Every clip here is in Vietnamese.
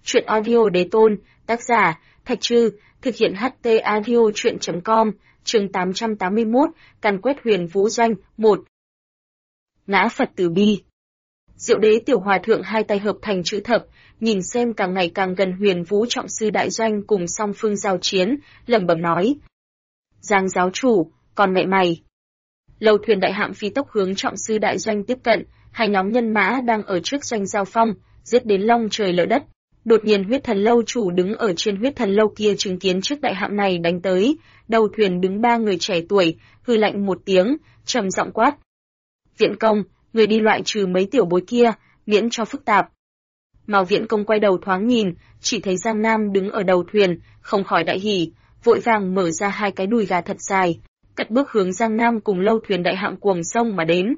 Truyện audio đế tôn, tác giả, Thạch Trư, thực hiện HT audio truyện.com, chương 881, càn quét huyền vũ doanh, 1. Ngã Phật từ bi. Diệu đế tiểu hòa thượng hai tay hợp thành chữ thập, nhìn xem càng ngày càng gần huyền vũ trọng sư đại doanh cùng song phương giao chiến, lẩm bẩm nói. Giang giáo chủ, còn mẹ mày. Lâu thuyền đại hạm phi tốc hướng trọng sư đại doanh tiếp cận, hai nhóm nhân mã đang ở trước doanh giao phong, giết đến long trời lở đất. Đột nhiên huyết thần lâu chủ đứng ở trên huyết thần lâu kia chứng kiến trước đại hạm này đánh tới, đầu thuyền đứng ba người trẻ tuổi, hừ lạnh một tiếng, trầm giọng quát. Viễn công, người đi loại trừ mấy tiểu bối kia, miễn cho phức tạp. Mao Viễn công quay đầu thoáng nhìn, chỉ thấy Giang Nam đứng ở đầu thuyền, không khỏi đại hỉ, vội vàng mở ra hai cái đùi gà thật dài, cất bước hướng Giang Nam cùng lâu thuyền đại hạm cuồng sông mà đến.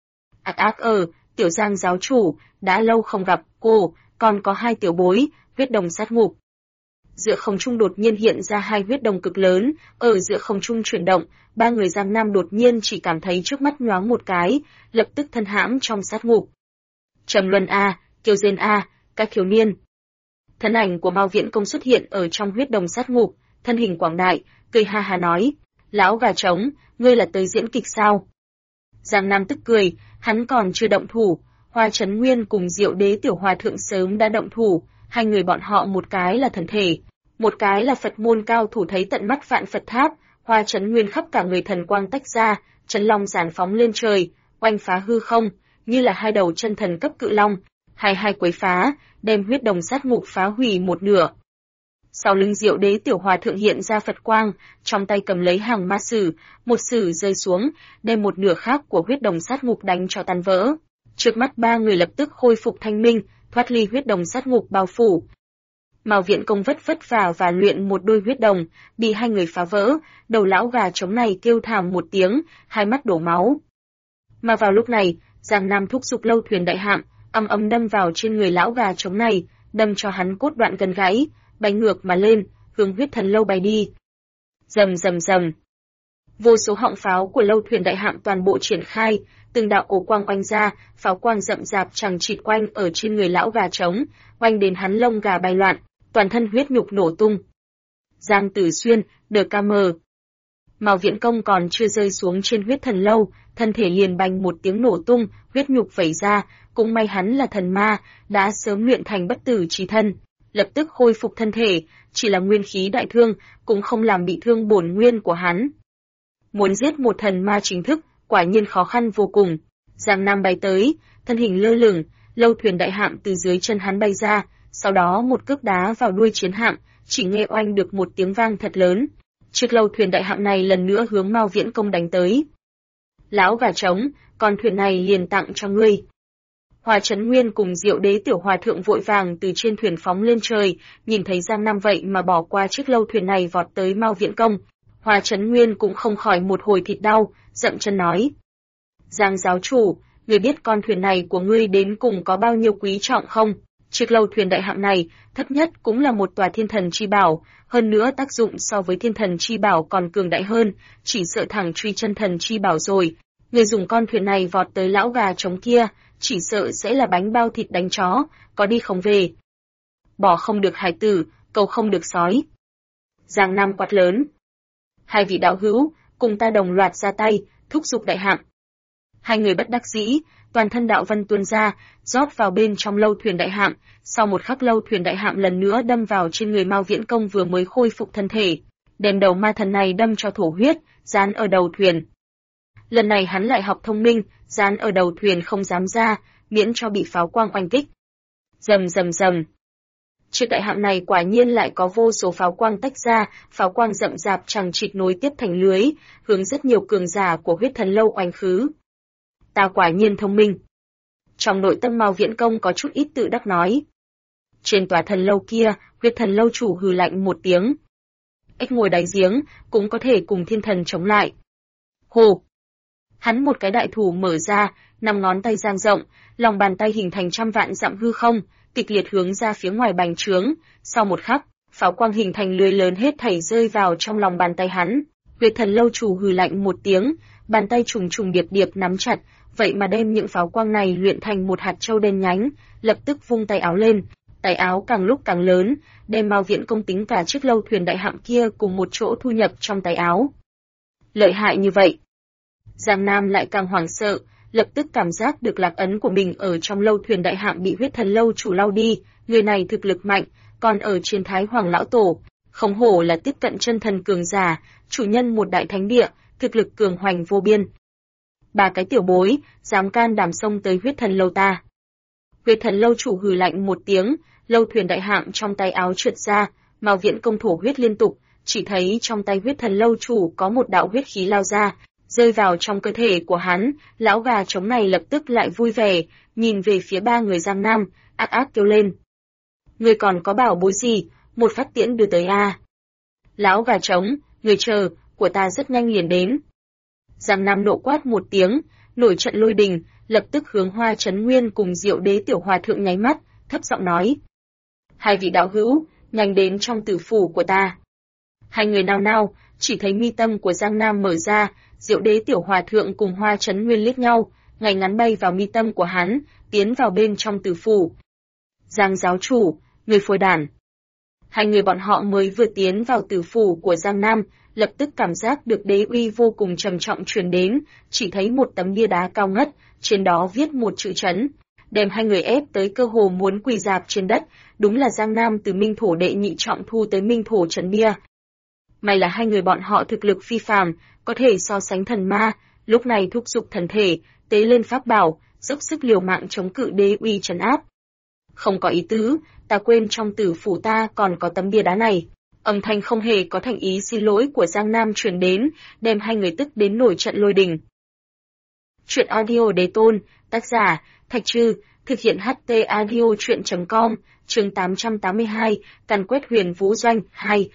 Tiểu Giang giáo chủ, đã lâu không gặp, cô, còn có hai tiểu bối, huyết đồng sát ngục. Giữa không trung đột nhiên hiện ra hai huyết đồng cực lớn, ở giữa không trung chuyển động, ba người Giang Nam đột nhiên chỉ cảm thấy trước mắt nhoáng một cái, lập tức thân hãm trong sát ngục. Trầm Luân A, Kiều Diên A, các thiếu niên. Thân ảnh của Mao Viễn công xuất hiện ở trong huyết đồng sát ngục, thân hình quảng đại, cười ha ha nói, lão gà trống, ngươi là tới diễn kịch sao? Giang Nam tức cười, hắn còn chưa động thủ, Hoa Chấn Nguyên cùng Diệu Đế tiểu hòa thượng sớm đã động thủ, hai người bọn họ một cái là thần thể, một cái là Phật môn cao thủ thấy tận mắt vạn Phật tháp, Hoa Chấn Nguyên khắp cả người thần quang tách ra, chân long giản phóng lên trời, oanh phá hư không, như là hai đầu chân thần cấp cự long, hai quấy phá, đem huyết đồng sát ngục phá hủy một nửa. Sau lưng Diệu Đế tiểu hòa thượng hiện ra Phật quang, trong tay cầm lấy hàng ma sử, một sử rơi xuống, đem một nửa khác của huyết đồng sát ngục đánh cho tan vỡ. Trước mắt ba người lập tức khôi phục thanh minh, thoát ly huyết đồng sát ngục bao phủ. Mao Viễn công vất vả và luyện một đôi huyết đồng, bị hai người phá vỡ, đầu lão gà trống này kêu thảm một tiếng, hai mắt đổ máu. Mà vào lúc này, Giang Nam thúc giục lâu thuyền đại hạm, ầm đâm vào trên người lão gà trống này, đâm cho hắn cốt đoạn gần gãy, bay ngược mà lên, hướng huyết thần lâu bay đi. Rầm rầm rầm. Vô số họng pháo của lâu thuyền đại hạm toàn bộ triển khai, từng đạo ổ quang oanh ra, pháo quang rậm rạp chằng chịt quanh ở trên người lão gà trống, oanh đến hắn lông gà bay loạn, toàn thân huyết nhục nổ tung. Giang Tử Xuyên, đờ ca mờ. Mao Viễn công còn chưa rơi xuống trên huyết thần lâu, thân thể liền bành một tiếng nổ tung, huyết nhục vẩy ra, cũng may hắn là thần ma, đã sớm luyện thành bất tử chí thân, lập tức khôi phục thân thể, chỉ là nguyên khí đại thương, cũng không làm bị thương bổn nguyên của hắn. Muốn giết một thần ma chính thức, quả nhiên khó khăn vô cùng. Giang Nam bay tới, thân hình lơ lửng, lâu thuyền đại hạm từ dưới chân hắn bay ra, sau đó một cước đá vào đuôi chiến hạm, chỉ nghe oanh được một tiếng vang thật lớn. Chiếc lâu thuyền đại hạm này lần nữa hướng Mao Viễn công đánh tới. Lão gà trống, con thuyền này liền tặng cho ngươi. Hoa Chấn Nguyên cùng Diệu Đế tiểu hòa thượng vội vàng từ trên thuyền phóng lên trời, nhìn thấy Giang Nam vậy mà bỏ qua chiếc lâu thuyền này vọt tới Mao Viễn công. Hoa Chấn Nguyên cũng không khỏi một hồi thịt đau, dậm chân nói. Giang giáo chủ, ngươi biết con thuyền này của ngươi đến cùng có bao nhiêu quý trọng không? Chiếc lâu thuyền đại hạm này, thấp nhất cũng là một tòa thiên thần chi bảo, hơn nữa tác dụng so với thiên thần chi bảo còn cường đại hơn, chỉ sợ thẳng truy chân thần chi bảo rồi. Ngươi dùng con thuyền này vọt tới lão gà trống kia, chỉ sợ sẽ là bánh bao thịt đánh chó, có đi không về. Bỏ không được hải tử, cầu không được sói. Giang Nam quát lớn. Hai vị đạo hữu, cùng ta đồng loạt ra tay, thúc giục đại hạm. Hai người bất đắc dĩ, toàn thân đạo vân tuôn ra, rót vào bên trong lâu thuyền đại hạm, sau một khắc lâu thuyền đại hạm lần nữa đâm vào trên người Mao Viễn công vừa mới khôi phục thân thể, đem đầu ma thần này đâm cho thổ huyết, dán ở đầu thuyền. Lần này hắn lại học thông minh, dán ở đầu thuyền không dám ra, miễn cho bị pháo quang oanh kích. Rầm rầm rầm. Chiếc đại hạm này quả nhiên lại có vô số pháo quang tách ra, pháo quang rậm rạp chằng chịt nối tiếp thành lưới, hướng rất nhiều cường giả của huyết thần lâu oanh khứ. Ta quả nhiên thông minh. Trong nội tâm Mao Viễn công có chút ít tự đắc nói. Trên tòa thần lâu kia, huyết thần lâu chủ hừ lạnh một tiếng. Ếch ngồi đáy giếng, cũng có thể cùng thiên thần chống lại. Hồ! Hắn một cái đại thủ mở ra, 5 ngón tay dang rộng, lòng bàn tay hình thành trăm vạn dặm hư không, kịch liệt hướng ra phía ngoài bành trướng. Sau một khắc, pháo quang hình thành lưới lớn hết thảy rơi vào trong lòng bàn tay hắn. Huyết thần lâu chủ hừ lạnh một tiếng, bàn tay trùng trùng điệp điệp nắm chặt, vậy mà đem những pháo quang này luyện thành một hạt châu đen nhánh, lập tức vung tay áo lên, Tay áo càng lúc càng lớn, đem Mao Viễn Công tính cả chiếc lâu thuyền đại hạm kia cùng một chỗ thu nhập trong tay áo. Lợi hại như vậy. Giang Nam lại càng hoảng sợ, lập tức cảm giác được lạc ấn của mình ở trong lâu thuyền đại hạm bị huyết thần lâu chủ lau đi, người này thực lực mạnh, còn ở trên Thái Hoàng Lão Tổ, không hổ là tiếp cận chân thần cường giả, chủ nhân một đại thánh địa, thực lực cường hoành vô biên. Ba cái tiểu bối, dám can đảm xông tới huyết thần lâu ta. Huyết thần lâu chủ hừ lạnh một tiếng, lâu thuyền đại hạm trong tay áo trượt ra, Mao Viễn Công thổ huyết liên tục, chỉ thấy trong tay huyết thần lâu chủ có một đạo huyết khí lao ra, rơi vào trong cơ thể của hắn, lão gà trống này lập tức lại vui vẻ, nhìn về phía ba người Giang Nam, ác ác kêu lên. Người còn có bảo bối gì, một phát tiễn đưa tới a. Lão gà trống, người chờ, của ta rất nhanh liền đến. Giang Nam nộ quát một tiếng, nổi trận lôi đình, lập tức hướng Hoa Chấn Nguyên cùng Diệu Đế tiểu hòa thượng nháy mắt, thấp giọng nói: hai vị đạo hữu, nhanh đến trong tử phủ của ta. Hai người nao nao, chỉ thấy mi tâm của Giang Nam mở ra, Diệu Đế tiểu hòa thượng cùng Hoa Chấn Nguyên liếc nhau, ngay ngắn bay vào mi tâm của hắn, tiến vào bên trong tử phủ. Giang giáo chủ, người phôi đản. Hai người bọn họ mới vừa tiến vào tử phủ của Giang Nam, lập tức cảm giác được đế uy vô cùng trầm trọng truyền đến, chỉ thấy một tấm bia đá cao ngất, trên đó viết một chữ trấn, đem hai người ép tới cơ hồ muốn quỳ rạp trên đất, đúng là Giang Nam từ Minh Thổ đệ nhị trọng thu tới Minh Thổ trấn bia. May là hai người bọn họ thực lực phi phàm, có thể so sánh thần ma, lúc này thúc giục thần thể, tế lên pháp bảo, dốc sức liều mạng chống cự đế uy trấn áp. Không có ý tứ, ta quên trong tử phủ ta còn có tấm bia đá này. Âm thanh không hề có thành ý xin lỗi của Giang Nam truyền đến, đem hai người tức đến nổi trận lôi đình. Truyện audio Đế Tôn, tác giả, Thạch Trư, thực hiện HT audio truyện.com, chương 882, càn quét Huyền Vũ Doanh, 2.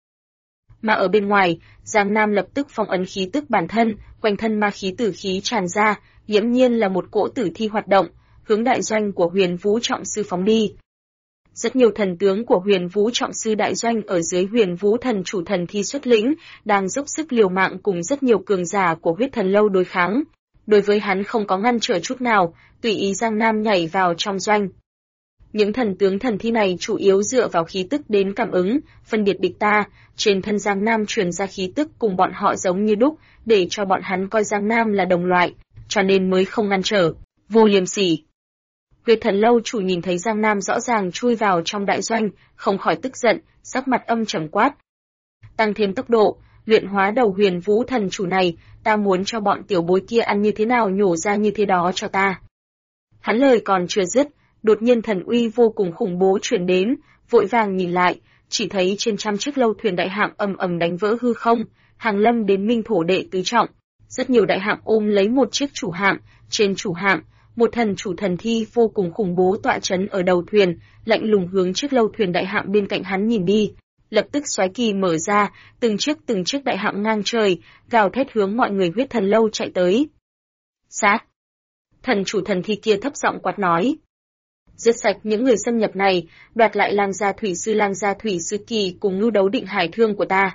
Mà ở bên ngoài, Giang Nam lập tức phong ấn khí tức bản thân, quanh thân ma khí tử khí tràn ra, nghiễm nhiên là một cỗ tử thi hoạt động, hướng đại doanh của Huyền Vũ Trọng Sư phóng đi. Rất nhiều thần tướng của Huyền Vũ Trọng Sư đại doanh ở dưới Huyền Vũ Thần chủ thần thi xuất lĩnh, đang dốc sức liều mạng cùng rất nhiều cường giả của huyết thần lâu đối kháng. Đối với hắn không có ngăn trở chút nào, tùy ý Giang Nam nhảy vào trong doanh. Những thần tướng thần thi này chủ yếu dựa vào khí tức đến cảm ứng, phân biệt địch ta, trên thân Giang Nam truyền ra khí tức cùng bọn họ giống như đúc, để cho bọn hắn coi Giang Nam là đồng loại, cho nên mới không ngăn trở, vô liêm sỉ. Huyết thần lâu chủ nhìn thấy Giang Nam rõ ràng chui vào trong đại doanh, không khỏi tức giận, sắc mặt âm trầm quát. Tăng thêm tốc độ, luyện hóa đầu Huyền Vũ Thần chủ này, ta muốn cho bọn tiểu bối kia ăn như thế nào nhổ ra như thế đó cho ta. Hắn lời còn chưa dứt, đột nhiên thần uy vô cùng khủng bố truyền đến, vội vàng nhìn lại, chỉ thấy trên trăm chiếc lâu thuyền đại hạm ầm ầm đánh vỡ hư không, hàng lâm đến Minh Thổ đệ tứ trọng. Rất nhiều đại hạm ôm lấy một chiếc chủ hạm, trên chủ hạm, một thần chủ thần thi vô cùng khủng bố tọa trấn ở đầu thuyền, lạnh lùng hướng chiếc lâu thuyền đại hạm bên cạnh hắn nhìn đi. Lập tức xoáy kỳ mở ra, từng chiếc đại hạm ngang trời, gào thét hướng mọi người huyết thần lâu chạy tới. Sát! Thần chủ thần thi kia thấp giọng quát nói. Giết sạch những người xâm nhập này, đoạt lại lang gia thủy sư kỳ cùng lưu đấu định hải thương của ta.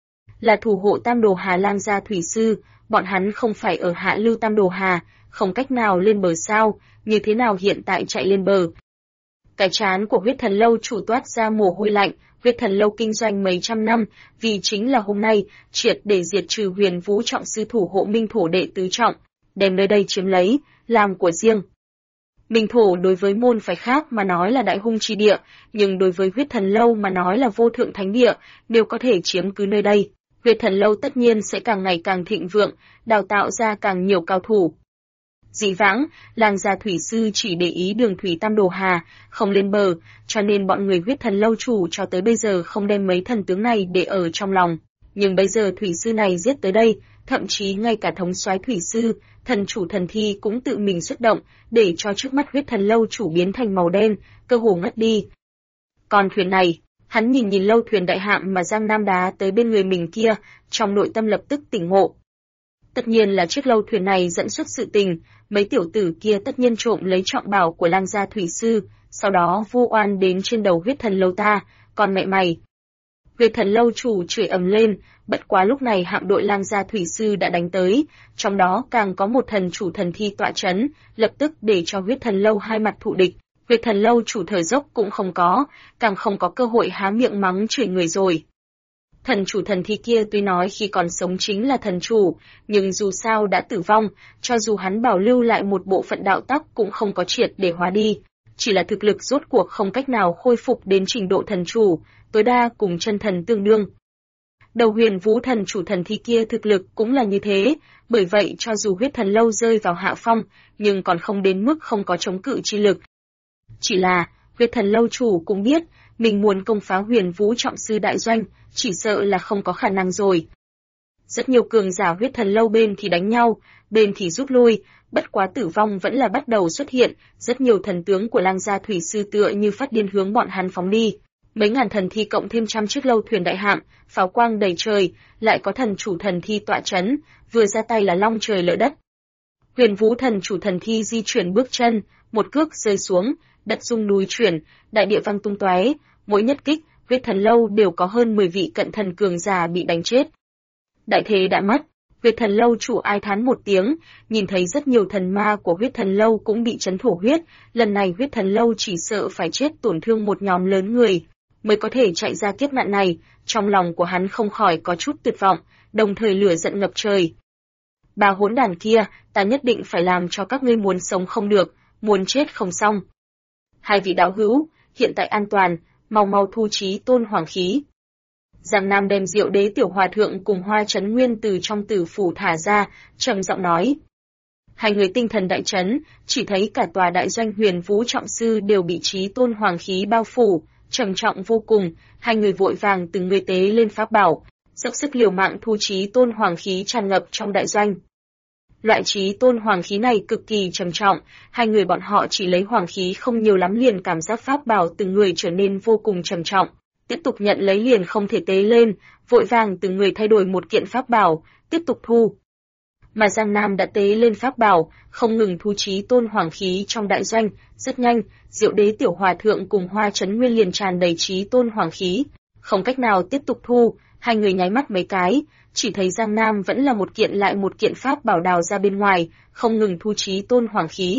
Là thủ hộ Tam Đồ Hà lang gia thủy sư, bọn hắn không phải ở hạ lưu Tam Đồ Hà, không cách nào lên bờ sao, như thế nào hiện tại chạy lên bờ. Cái trán của huyết thần lâu chủ toát ra mồ hôi lạnh, huyết thần lâu kinh doanh mấy trăm năm, vì chính là hôm nay, triệt để diệt trừ Huyền Vũ Trọng Sư thủ hộ Minh Thổ đệ tứ trọng, đem nơi đây chiếm lấy, làm của riêng. Minh Thổ đối với môn phái khác mà nói là đại hung chi địa, nhưng đối với huyết thần lâu mà nói là vô thượng thánh địa, đều có thể chiếm cứ nơi đây. Huyết thần lâu tất nhiên sẽ càng ngày càng thịnh vượng, đào tạo ra càng nhiều cao thủ. Dĩ vãng, lang gia thủy sư chỉ để ý đường thủy Tam Đồ Hà, không lên bờ, cho nên bọn người huyết thần lâu chủ cho tới bây giờ không đem mấy thần tướng này để ở trong lòng. Nhưng bây giờ thủy sư này giết tới đây, thậm chí ngay cả thống soái thủy sư, thần chủ thần thi cũng tự mình xuất động, để cho trước mắt huyết thần lâu chủ biến thành màu đen, cơ hồ ngất đi. Còn thuyền này, hắn nhìn lâu thuyền đại hạm mà Giang Nam đá tới bên người mình kia, trong nội tâm lập tức tỉnh ngộ. Tất nhiên là chiếc lâu thuyền này dẫn xuất sự tình, mấy tiểu tử kia tất nhiên trộm lấy trọng bảo của lang gia thủy sư, sau đó vu oan đến trên đầu huyết thần lâu ta, còn mẹ mày. Huyết thần lâu chủ chửi ầm lên, bất quá lúc này hạm đội lang gia thủy sư đã đánh tới, trong đó càng có một thần chủ thần thi tọa trấn, lập tức để cho huyết thần lâu hai mặt thụ địch, Huyết Thần Lâu chủ thở dốc cũng không có, càng không có cơ hội há miệng mắng chửi người rồi. Thần chủ thần thi kia tuy nói khi còn sống chính là thần chủ, nhưng dù sao đã tử vong, cho dù hắn bảo lưu lại một bộ phận đạo tắc cũng không có triệt để hóa đi. Chỉ là thực lực rốt cuộc không cách nào khôi phục đến trình độ thần chủ, tối đa cùng chân thần tương đương. Đầu Huyền Vũ thần chủ thần thi kia thực lực cũng là như thế, bởi vậy cho dù Huyết Thần Lâu rơi vào hạ phong, nhưng còn không đến mức không có chống cự chi lực. Chỉ là, Huyết Thần Lâu chủ cũng biết, mình muốn công phá Huyền Vũ trọng sư đại doanh, chỉ sợ là không có khả năng rồi. Rất nhiều cường giả Huyết Thần Lâu bên thì đánh nhau, bên thì rút lui, bất quá tử vong vẫn là bắt đầu xuất hiện, rất nhiều thần tướng của Lang gia thủy sư tựa như phát điên hướng bọn hắn phóng đi. Mấy ngàn thần thi cộng thêm trăm chiếc lâu thuyền đại hạm, pháo quang đầy trời, lại có thần chủ thần thi tọa chấn, vừa ra tay là long trời lỡ đất. Huyền Vũ thần chủ thần thi di chuyển bước chân, một cước rơi xuống, đất rung núi chuyển, đại địa vang tung tóe, mỗi nhất kích, Huyết Thần Lâu đều có hơn 10 vị cận thần cường giả bị đánh chết. Đại thế đã mất, Huyết Thần Lâu chủ ai thán một tiếng, nhìn thấy rất nhiều thần ma của Huyết Thần Lâu cũng bị chấn thổ huyết, lần này Huyết Thần Lâu chỉ sợ phải chết tổn thương một nhóm lớn người, mới có thể chạy ra kiếp nạn này, trong lòng của hắn không khỏi có chút tuyệt vọng, đồng thời lửa giận ngập trời. Bà hỗn đàn kia, ta nhất định phải làm cho các ngươi muốn sống không được, muốn chết không xong. Hai vị đạo hữu, hiện tại an toàn, mau mau thu chí tôn hoàng khí. Giang Nam đem Diệu Đế tiểu hòa thượng cùng Hoa Chấn Nguyên từ trong tử phủ thả ra, trầm giọng nói. Hai người tinh thần đại chấn, chỉ thấy cả tòa đại doanh Huyền Vũ trọng sư đều bị chí tôn hoàng khí bao phủ, trầm trọng vô cùng, hai người vội vàng từng người tế lên pháp bảo, dốc sức liều mạng thu chí tôn hoàng khí tràn ngập trong đại doanh. Loại chí tôn hoàng khí này cực kỳ trầm trọng, hai người bọn họ chỉ lấy hoàng khí không nhiều lắm liền cảm giác pháp bảo từng người trở nên vô cùng trầm trọng, tiếp tục nhận lấy liền không thể tế lên, vội vàng từng người thay đổi một kiện pháp bảo, tiếp tục thu. Mà Giang Nam đã tế lên pháp bảo, không ngừng thu chí tôn hoàng khí trong đại doanh, rất nhanh, Diệu Đế tiểu hòa thượng cùng Hoa Chấn Nguyên liền tràn đầy chí tôn hoàng khí, không cách nào tiếp tục thu, hai người nháy mắt mấy cái, chỉ thấy Giang Nam vẫn là một kiện lại một kiện pháp bảo đào ra bên ngoài, không ngừng thu chí tôn hoàng khí.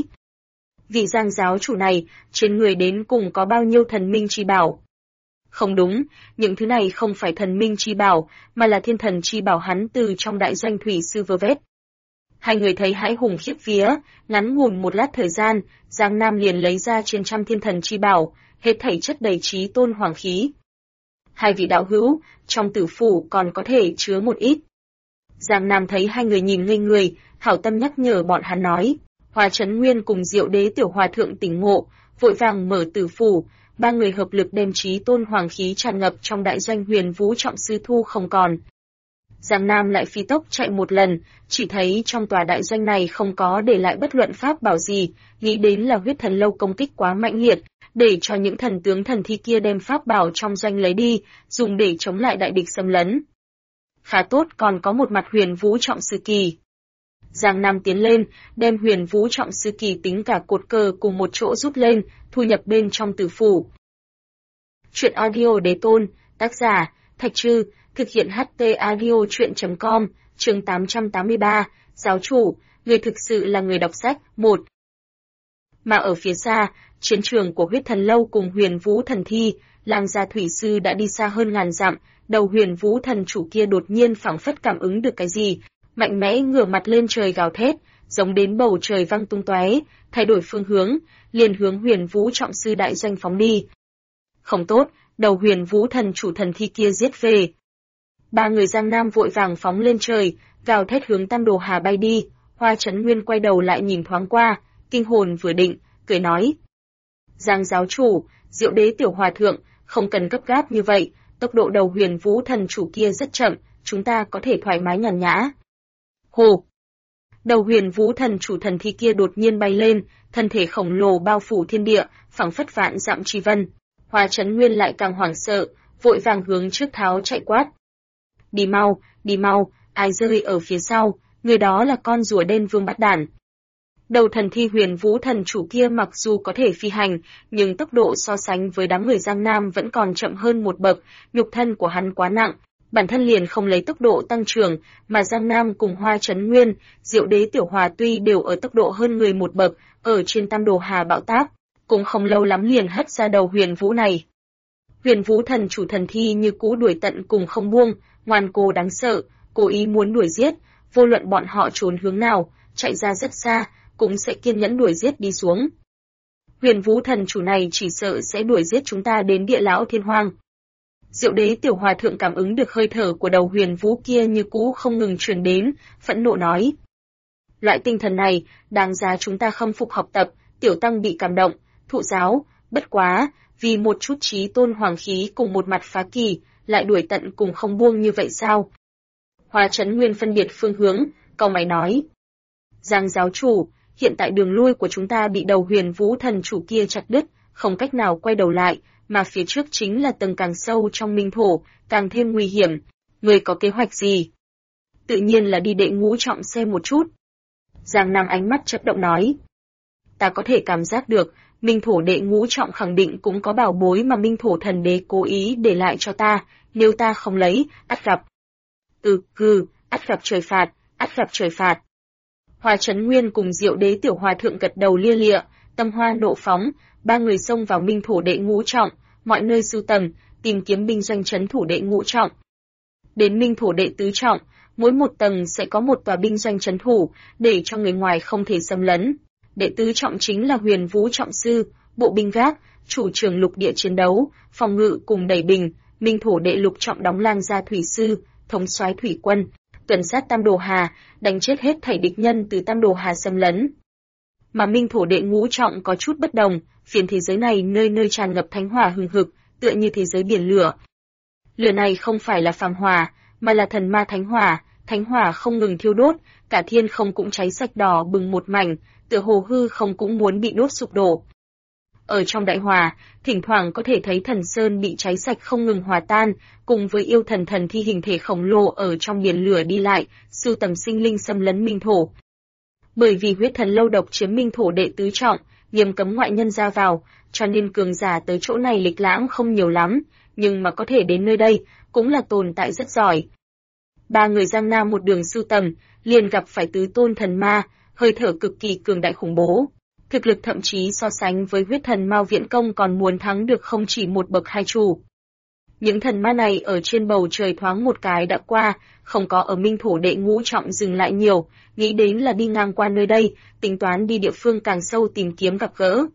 Vị Giang giáo chủ này, trên người đến cùng có bao nhiêu thần minh chi bảo? Không đúng, những thứ này không phải thần minh chi bảo, mà là thiên thần chi bảo hắn từ trong đại doanh thủy sư vơ vét. Hai người thấy hãi hùng khiếp vía, ngắn ngủn một lát thời gian, Giang Nam liền lấy ra trên trăm thiên thần chi bảo, hết thảy chất đầy chí tôn hoàng khí. Hai vị đạo hữu, trong tử phủ còn có thể chứa một ít. Giang Nam thấy hai người nhìn ngây người, hảo tâm nhắc nhở bọn hắn nói. Hoa Chấn Nguyên cùng Diệu Đế tiểu hòa thượng tỉnh ngộ, vội vàng mở tử phủ, ba người hợp lực đem chí tôn hoàng khí tràn ngập trong đại doanh Huyền Vũ trọng sư thu không còn. Giang Nam lại phi tốc chạy một lần, chỉ thấy trong tòa đại doanh này không có để lại bất luận pháp bảo gì, nghĩ đến là Huyết Thần Lâu công kích quá mạnh liệt, để cho những thần tướng thần thi kia đem pháp bảo trong doanh lấy đi, dùng để chống lại đại địch xâm lấn. Khá tốt, còn có một mặt Huyền Vũ trọng sư kỳ. Giang Nam tiến lên, đem Huyền Vũ trọng sư kỳ tính cả cột cờ cùng một chỗ rút lên, thu nhập bên trong tử phủ. Chuyện audio đế tôn, tác giả, Thạch Trư, thực hiện HT audio chuyện.com, chương 883, giáo chủ, người thực sự là người đọc sách, 1. Mà ở phía xa, chiến trường của Huyết Thần Lâu cùng Huyền Vũ thần thi, Lang gia thủy sư đã đi xa hơn ngàn dặm, đầu Huyền Vũ thần chủ kia đột nhiên phảng phất cảm ứng được cái gì, mạnh mẽ ngửa mặt lên trời gào thét, giống đến bầu trời vang tung tóe, thay đổi phương hướng, liền hướng Huyền Vũ trọng sư đại doanh phóng đi. Không tốt, đầu Huyền Vũ thần chủ thần thi kia giết về. Ba người Giang Nam vội vàng phóng lên trời, gào thét hướng Tam Đồ Hà bay đi. Hoa Chấn Nguyên quay đầu lại nhìn thoáng qua, kinh hồn vừa định, cười nói: Giang giáo chủ, Diệu Đế tiểu hòa thượng, không cần gấp gáp như vậy, tốc độ đầu Huyền Vũ thần chủ kia rất chậm, chúng ta có thể thoải mái nhàn nhã. Hồ! Đầu Huyền Vũ thần chủ thần thi kia đột nhiên bay lên, thân thể khổng lồ bao phủ thiên địa, phảng phất vạn dặm chi vân. Hoa Chấn Nguyên lại càng hoảng sợ, vội vàng hướng trước tháo chạy quát: đi mau, ai rơi ở phía sau, người đó là con rùa đen Vương Bát Đản. Đầu thần thi Huyền Vũ thần chủ kia mặc dù có thể phi hành, nhưng tốc độ so sánh với đám người Giang Nam vẫn còn chậm hơn một bậc, nhục thân của hắn quá nặng, bản thân liền không lấy tốc độ tăng trưởng, mà Giang Nam cùng Hoa Chấn Nguyên, Diệu Đế tiểu hòa tuy đều ở tốc độ hơn người một bậc, ở trên Tam Đồ Hà bão táp, cũng không lâu lắm liền hất ra đầu Huyền Vũ này. Huyền Vũ thần chủ thần thi như cũ đuổi tận cùng không buông, ngoan cố đáng sợ, cố ý muốn đuổi giết, vô luận bọn họ trốn hướng nào, chạy ra rất xa, cũng sẽ kiên nhẫn đuổi giết đi xuống. Huyền Vũ thần chủ này chỉ sợ sẽ đuổi giết chúng ta đến địa lão thiên hoang. Diệu đế tiểu hòa thượng cảm ứng được hơi thở của đầu Huyền Vũ kia như cũ không ngừng truyền đến, phẫn nộ nói. Loại tinh thần này, đáng giá chúng ta khâm phục học tập, tiểu tăng bị cảm động, thụ giáo, bất quá, vì một chút chí tôn hoàng khí cùng một mặt phá kỳ, lại đuổi tận cùng không buông như vậy sao? Hoa Chấn Nguyên phân biệt phương hướng, cau mày nói. Giang giáo chủ, hiện tại đường lui của chúng ta bị đầu Huyền Vũ thần chủ kia chặt đứt, không cách nào quay đầu lại, mà phía trước chính là tầng càng sâu trong minh thổ, càng thêm nguy hiểm. Người có kế hoạch gì? Tự nhiên là đi đệ ngũ trọng xem một chút. Giang Nam ánh mắt chớp động nói. Ta có thể cảm giác được, minh thổ đệ ngũ trọng khẳng định cũng có bảo bối mà minh thổ thần đế cố ý để lại cho ta, nếu ta không lấy, ắt gặp. Ắt gặp trời phạt, ắt gặp trời phạt. Hoa Chấn Nguyên cùng Diệu đế tiểu hòa thượng gật đầu lia lịa, tâm hoa nộ phóng, ba người xông vào minh thổ đệ ngũ trọng, mọi nơi sưu tầm, tìm kiếm binh doanh trấn thủ đệ ngũ trọng. Đến minh thổ đệ tứ trọng, mỗi một tầng sẽ có một tòa binh doanh trấn thủ, để cho người ngoài không thể xâm lấn. Đệ tứ trọng chính là Huyền Vũ trọng sư, bộ binh gác, chủ trường lục địa chiến đấu, phòng ngự cùng đẩy bình. Minh thổ đệ lục trọng đóng lang gia thủy sư, thống soái thủy quân, tuần sát Tam Đồ Hà, đánh chết hết thảy địch nhân từ Tam Đồ Hà xâm lấn. Mà minh thổ đệ ngũ trọng có chút bất đồng, phiến thế giới này nơi nơi tràn ngập thánh hỏa hừng hực, tựa như thế giới biển lửa. Lửa này không phải là phàm hỏa, mà là thần ma thánh hỏa không ngừng thiêu đốt, cả thiên không cũng cháy sạch đỏ bừng một mảnh, tựa hồ hư không cũng muốn bị đốt sụp đổ. Ở trong đại hỏa, thỉnh thoảng có thể thấy thần sơn bị cháy sạch không ngừng hòa tan, cùng với yêu thần thần thi hình thể khổng lồ ở trong biển lửa đi lại, sưu tầm sinh linh xâm lấn minh thổ. Bởi vì huyết thần lâu độc chiếm minh thổ đệ tứ trọng, nghiêm cấm ngoại nhân ra vào, cho nên cường giả tới chỗ này lịch lãm không nhiều lắm, nhưng mà có thể đến nơi đây, cũng là tồn tại rất giỏi. Ba người Giang Nam một đường sưu tầm, liền gặp phải tứ tôn thần ma, hơi thở cực kỳ cường đại khủng bố. Thực lực thậm chí so sánh với huyết thần Mao Viễn Công còn muốn thắng được không chỉ một bậc hai chủ. Những thần ma này ở trên bầu trời thoáng một cái đã qua, không có ở minh thổ đệ ngũ trọng dừng lại nhiều, nghĩ đến là đi ngang qua nơi đây, tính toán đi địa phương càng sâu tìm kiếm gặp gỡ.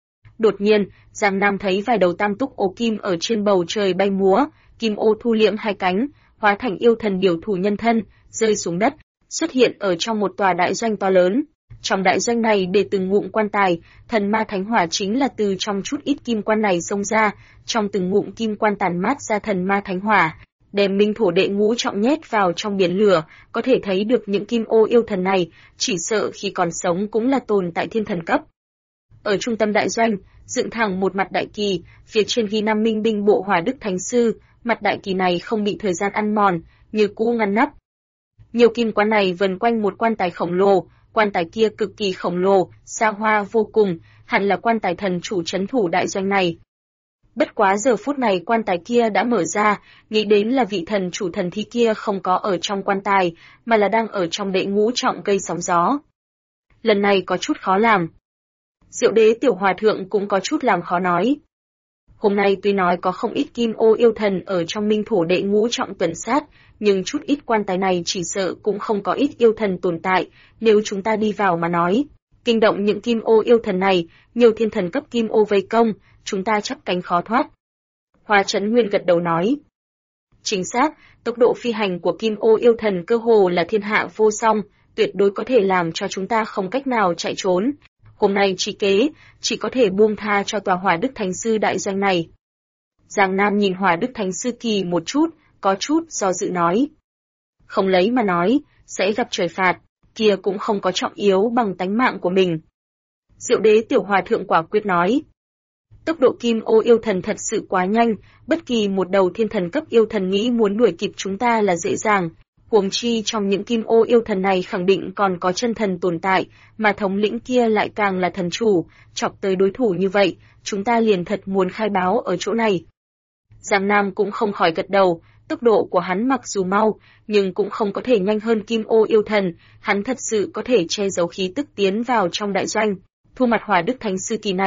Đột nhiên, Giang Nam thấy vài đầu tam túc ô kim ở trên bầu trời bay múa, kim ô thu liễm hai cánh, hóa thành yêu thần điều thủ nhân thân, rơi xuống đất, xuất hiện ở trong một tòa đại doanh to lớn. Trong đại doanh này để từng ngụm quan tài, thần ma thánh hỏa chính là từ trong chút ít kim quan này xông ra, trong từng ngụm kim quan tản mát ra thần ma thánh hỏa, đem minh thổ đệ ngũ trọng nhét vào trong biển lửa, có thể thấy được những kim ô yêu thần này, chỉ sợ khi còn sống cũng là tồn tại thiên thần cấp. Ở trung tâm đại doanh, dựng thẳng một mặt đại kỳ, phía trên ghi năm minh binh bộ Hỏa Đức Thánh Sư, mặt đại kỳ này không bị thời gian ăn mòn, như cũ ngăn nắp. Nhiều kim quan này vần quanh một quan tài khổng lồ, quan tài kia cực kỳ khổng lồ, xa hoa vô cùng, hẳn là quan tài thần chủ trấn thủ đại doanh này. Bất quá giờ phút này quan tài kia đã mở ra, nghĩ đến là vị thần chủ thần thi kia không có ở trong quan tài, mà là đang ở trong đệ ngũ trọng gây sóng gió. Lần này có chút khó làm. Diệu đế tiểu hòa thượng cũng có chút làm khó nói. Hôm nay tuy nói có không ít kim ô yêu thần ở trong minh thổ đệ ngũ trọng tuần sát, nhưng chút ít quan tài này chỉ sợ cũng không có ít yêu thần tồn tại, nếu chúng ta đi vào mà nói. Kinh động những kim ô yêu thần này, nhiều thiên thần cấp kim ô vây công, chúng ta chắp cánh khó thoát. Hoa Chấn Nguyên gật đầu nói. Chính xác, tốc độ phi hành của kim ô yêu thần cơ hồ là thiên hạ vô song, tuyệt đối có thể làm cho chúng ta không cách nào chạy trốn. Hôm nay chỉ có thể buông tha cho tòa Hỏa Đức Thánh Sư đại doanh này. Giang Nam nhìn Hỏa Đức Thánh Sư kỳ một chút, có chút do dự nói. Không lấy mà nói, sẽ gặp trời phạt, kia cũng không có trọng yếu bằng tánh mạng của mình. Diệu đế tiểu hòa thượng quả quyết nói. Tốc độ kim ô yêu thần thật sự quá nhanh, bất kỳ một đầu thiên thần cấp yêu thần nghĩ muốn đuổi kịp chúng ta là dễ dàng. Huống chi trong những kim ô yêu thần này khẳng định còn có chân thần tồn tại, mà thống lĩnh kia lại càng là thần chủ, chọc tới đối thủ như vậy, chúng ta liền thật muốn khai báo ở chỗ này. Giang Nam cũng không khỏi gật đầu, tốc độ của hắn mặc dù mau, nhưng cũng không có thể nhanh hơn kim ô yêu thần, hắn thật sự có thể che giấu khí tức tiến vào trong đại doanh. Thu mặt Hỏa Đức Thánh Sư kỳ này,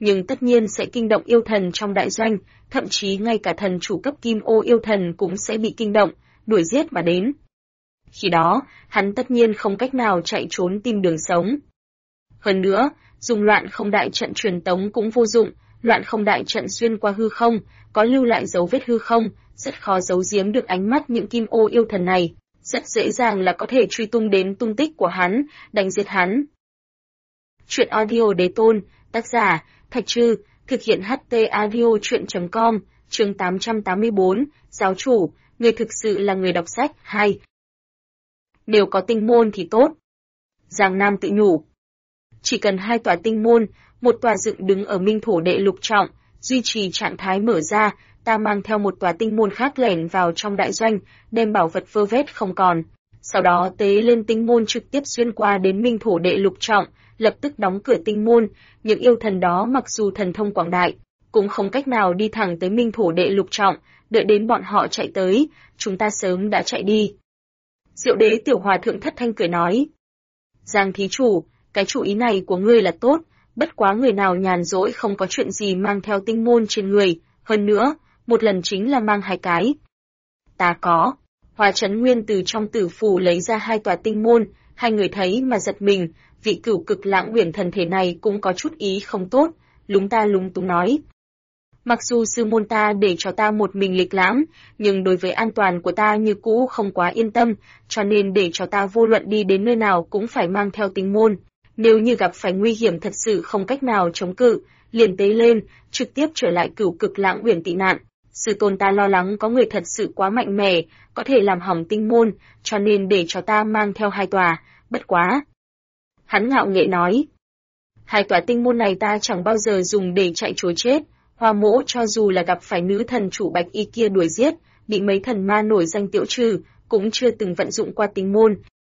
nhưng tất nhiên sẽ kinh động yêu thần trong đại doanh, thậm chí ngay cả thần chủ cấp kim ô yêu thần cũng sẽ bị kinh động, đuổi giết mà đến. Khi đó, hắn tất nhiên không cách nào chạy trốn tìm đường sống. Hơn nữa, dùng loạn không đại trận truyền tống cũng vô dụng, loạn không đại trận xuyên qua hư không, có lưu lại dấu vết hư không, rất khó giấu giếm được ánh mắt những kim ô yêu thần này, rất dễ dàng là có thể truy tung đến tung tích của hắn, đánh giết hắn. Chuyện audio đế tôn, tác giả, Thạch Trư, thực hiện HT audio chuyện.com, chương 884, giáo chủ, người thực sự là người đọc sách, 2. Nếu có tinh môn thì tốt. Giang Nam tự nhủ. Chỉ cần 2 tòa tinh môn, một tòa dựng đứng ở Minh Thổ Đệ Lục Trọng, duy trì trạng thái mở ra, ta mang theo một tòa tinh môn khác lẻn vào trong đại doanh, đem bảo vật vơ vét không còn. Sau đó tế lên tinh môn trực tiếp xuyên qua đến Minh Thổ Đệ Lục Trọng, lập tức đóng cửa tinh môn, những yêu thần đó mặc dù thần thông quảng đại, cũng không cách nào đi thẳng tới Minh Thổ Đệ Lục Trọng, đợi đến bọn họ chạy tới, chúng ta sớm đã chạy đi. Diệu Đế Tiểu Hòa Thượng thất thanh cười nói. Giang thí chủ, cái chủ ý này của ngươi là tốt, bất quá người nào nhàn rỗi không có chuyện gì mang theo tinh môn trên người, hơn nữa, một lần chính là mang 2 cái. Ta có. Hoa Chấn Nguyên từ trong tử phù lấy ra 2 tòa tinh môn, hai người thấy mà giật mình, vị Cửu Cực Lãng Uyển thần thể này cũng có chút ý không tốt, lúng ta lúng túng nói. Mặc dù sư môn ta để cho ta một mình lịch lãm, nhưng đối với an toàn của ta như cũ không quá yên tâm, cho nên để cho ta vô luận đi đến nơi nào cũng phải mang theo tinh môn. Nếu như gặp phải nguy hiểm thật sự không cách nào chống cự, liền tế lên, trực tiếp trở lại Cửu Cực Lãng Uyển tị nạn. Sư tôn ta lo lắng có người thật sự quá mạnh mẽ, có thể làm hỏng tinh môn, cho nên để cho ta mang theo 2 tòa, bất quá. Hắn ngạo nghễ nói. 2 tòa tinh môn này ta chẳng bao giờ dùng để chạy trối chết. Hoa Mỗ cho dù là gặp phải nữ thần chủ Bạch Y kia đuổi giết, bị mấy thần ma nổi danh tiêu trừ, cũng chưa từng vận dụng qua tinh môn.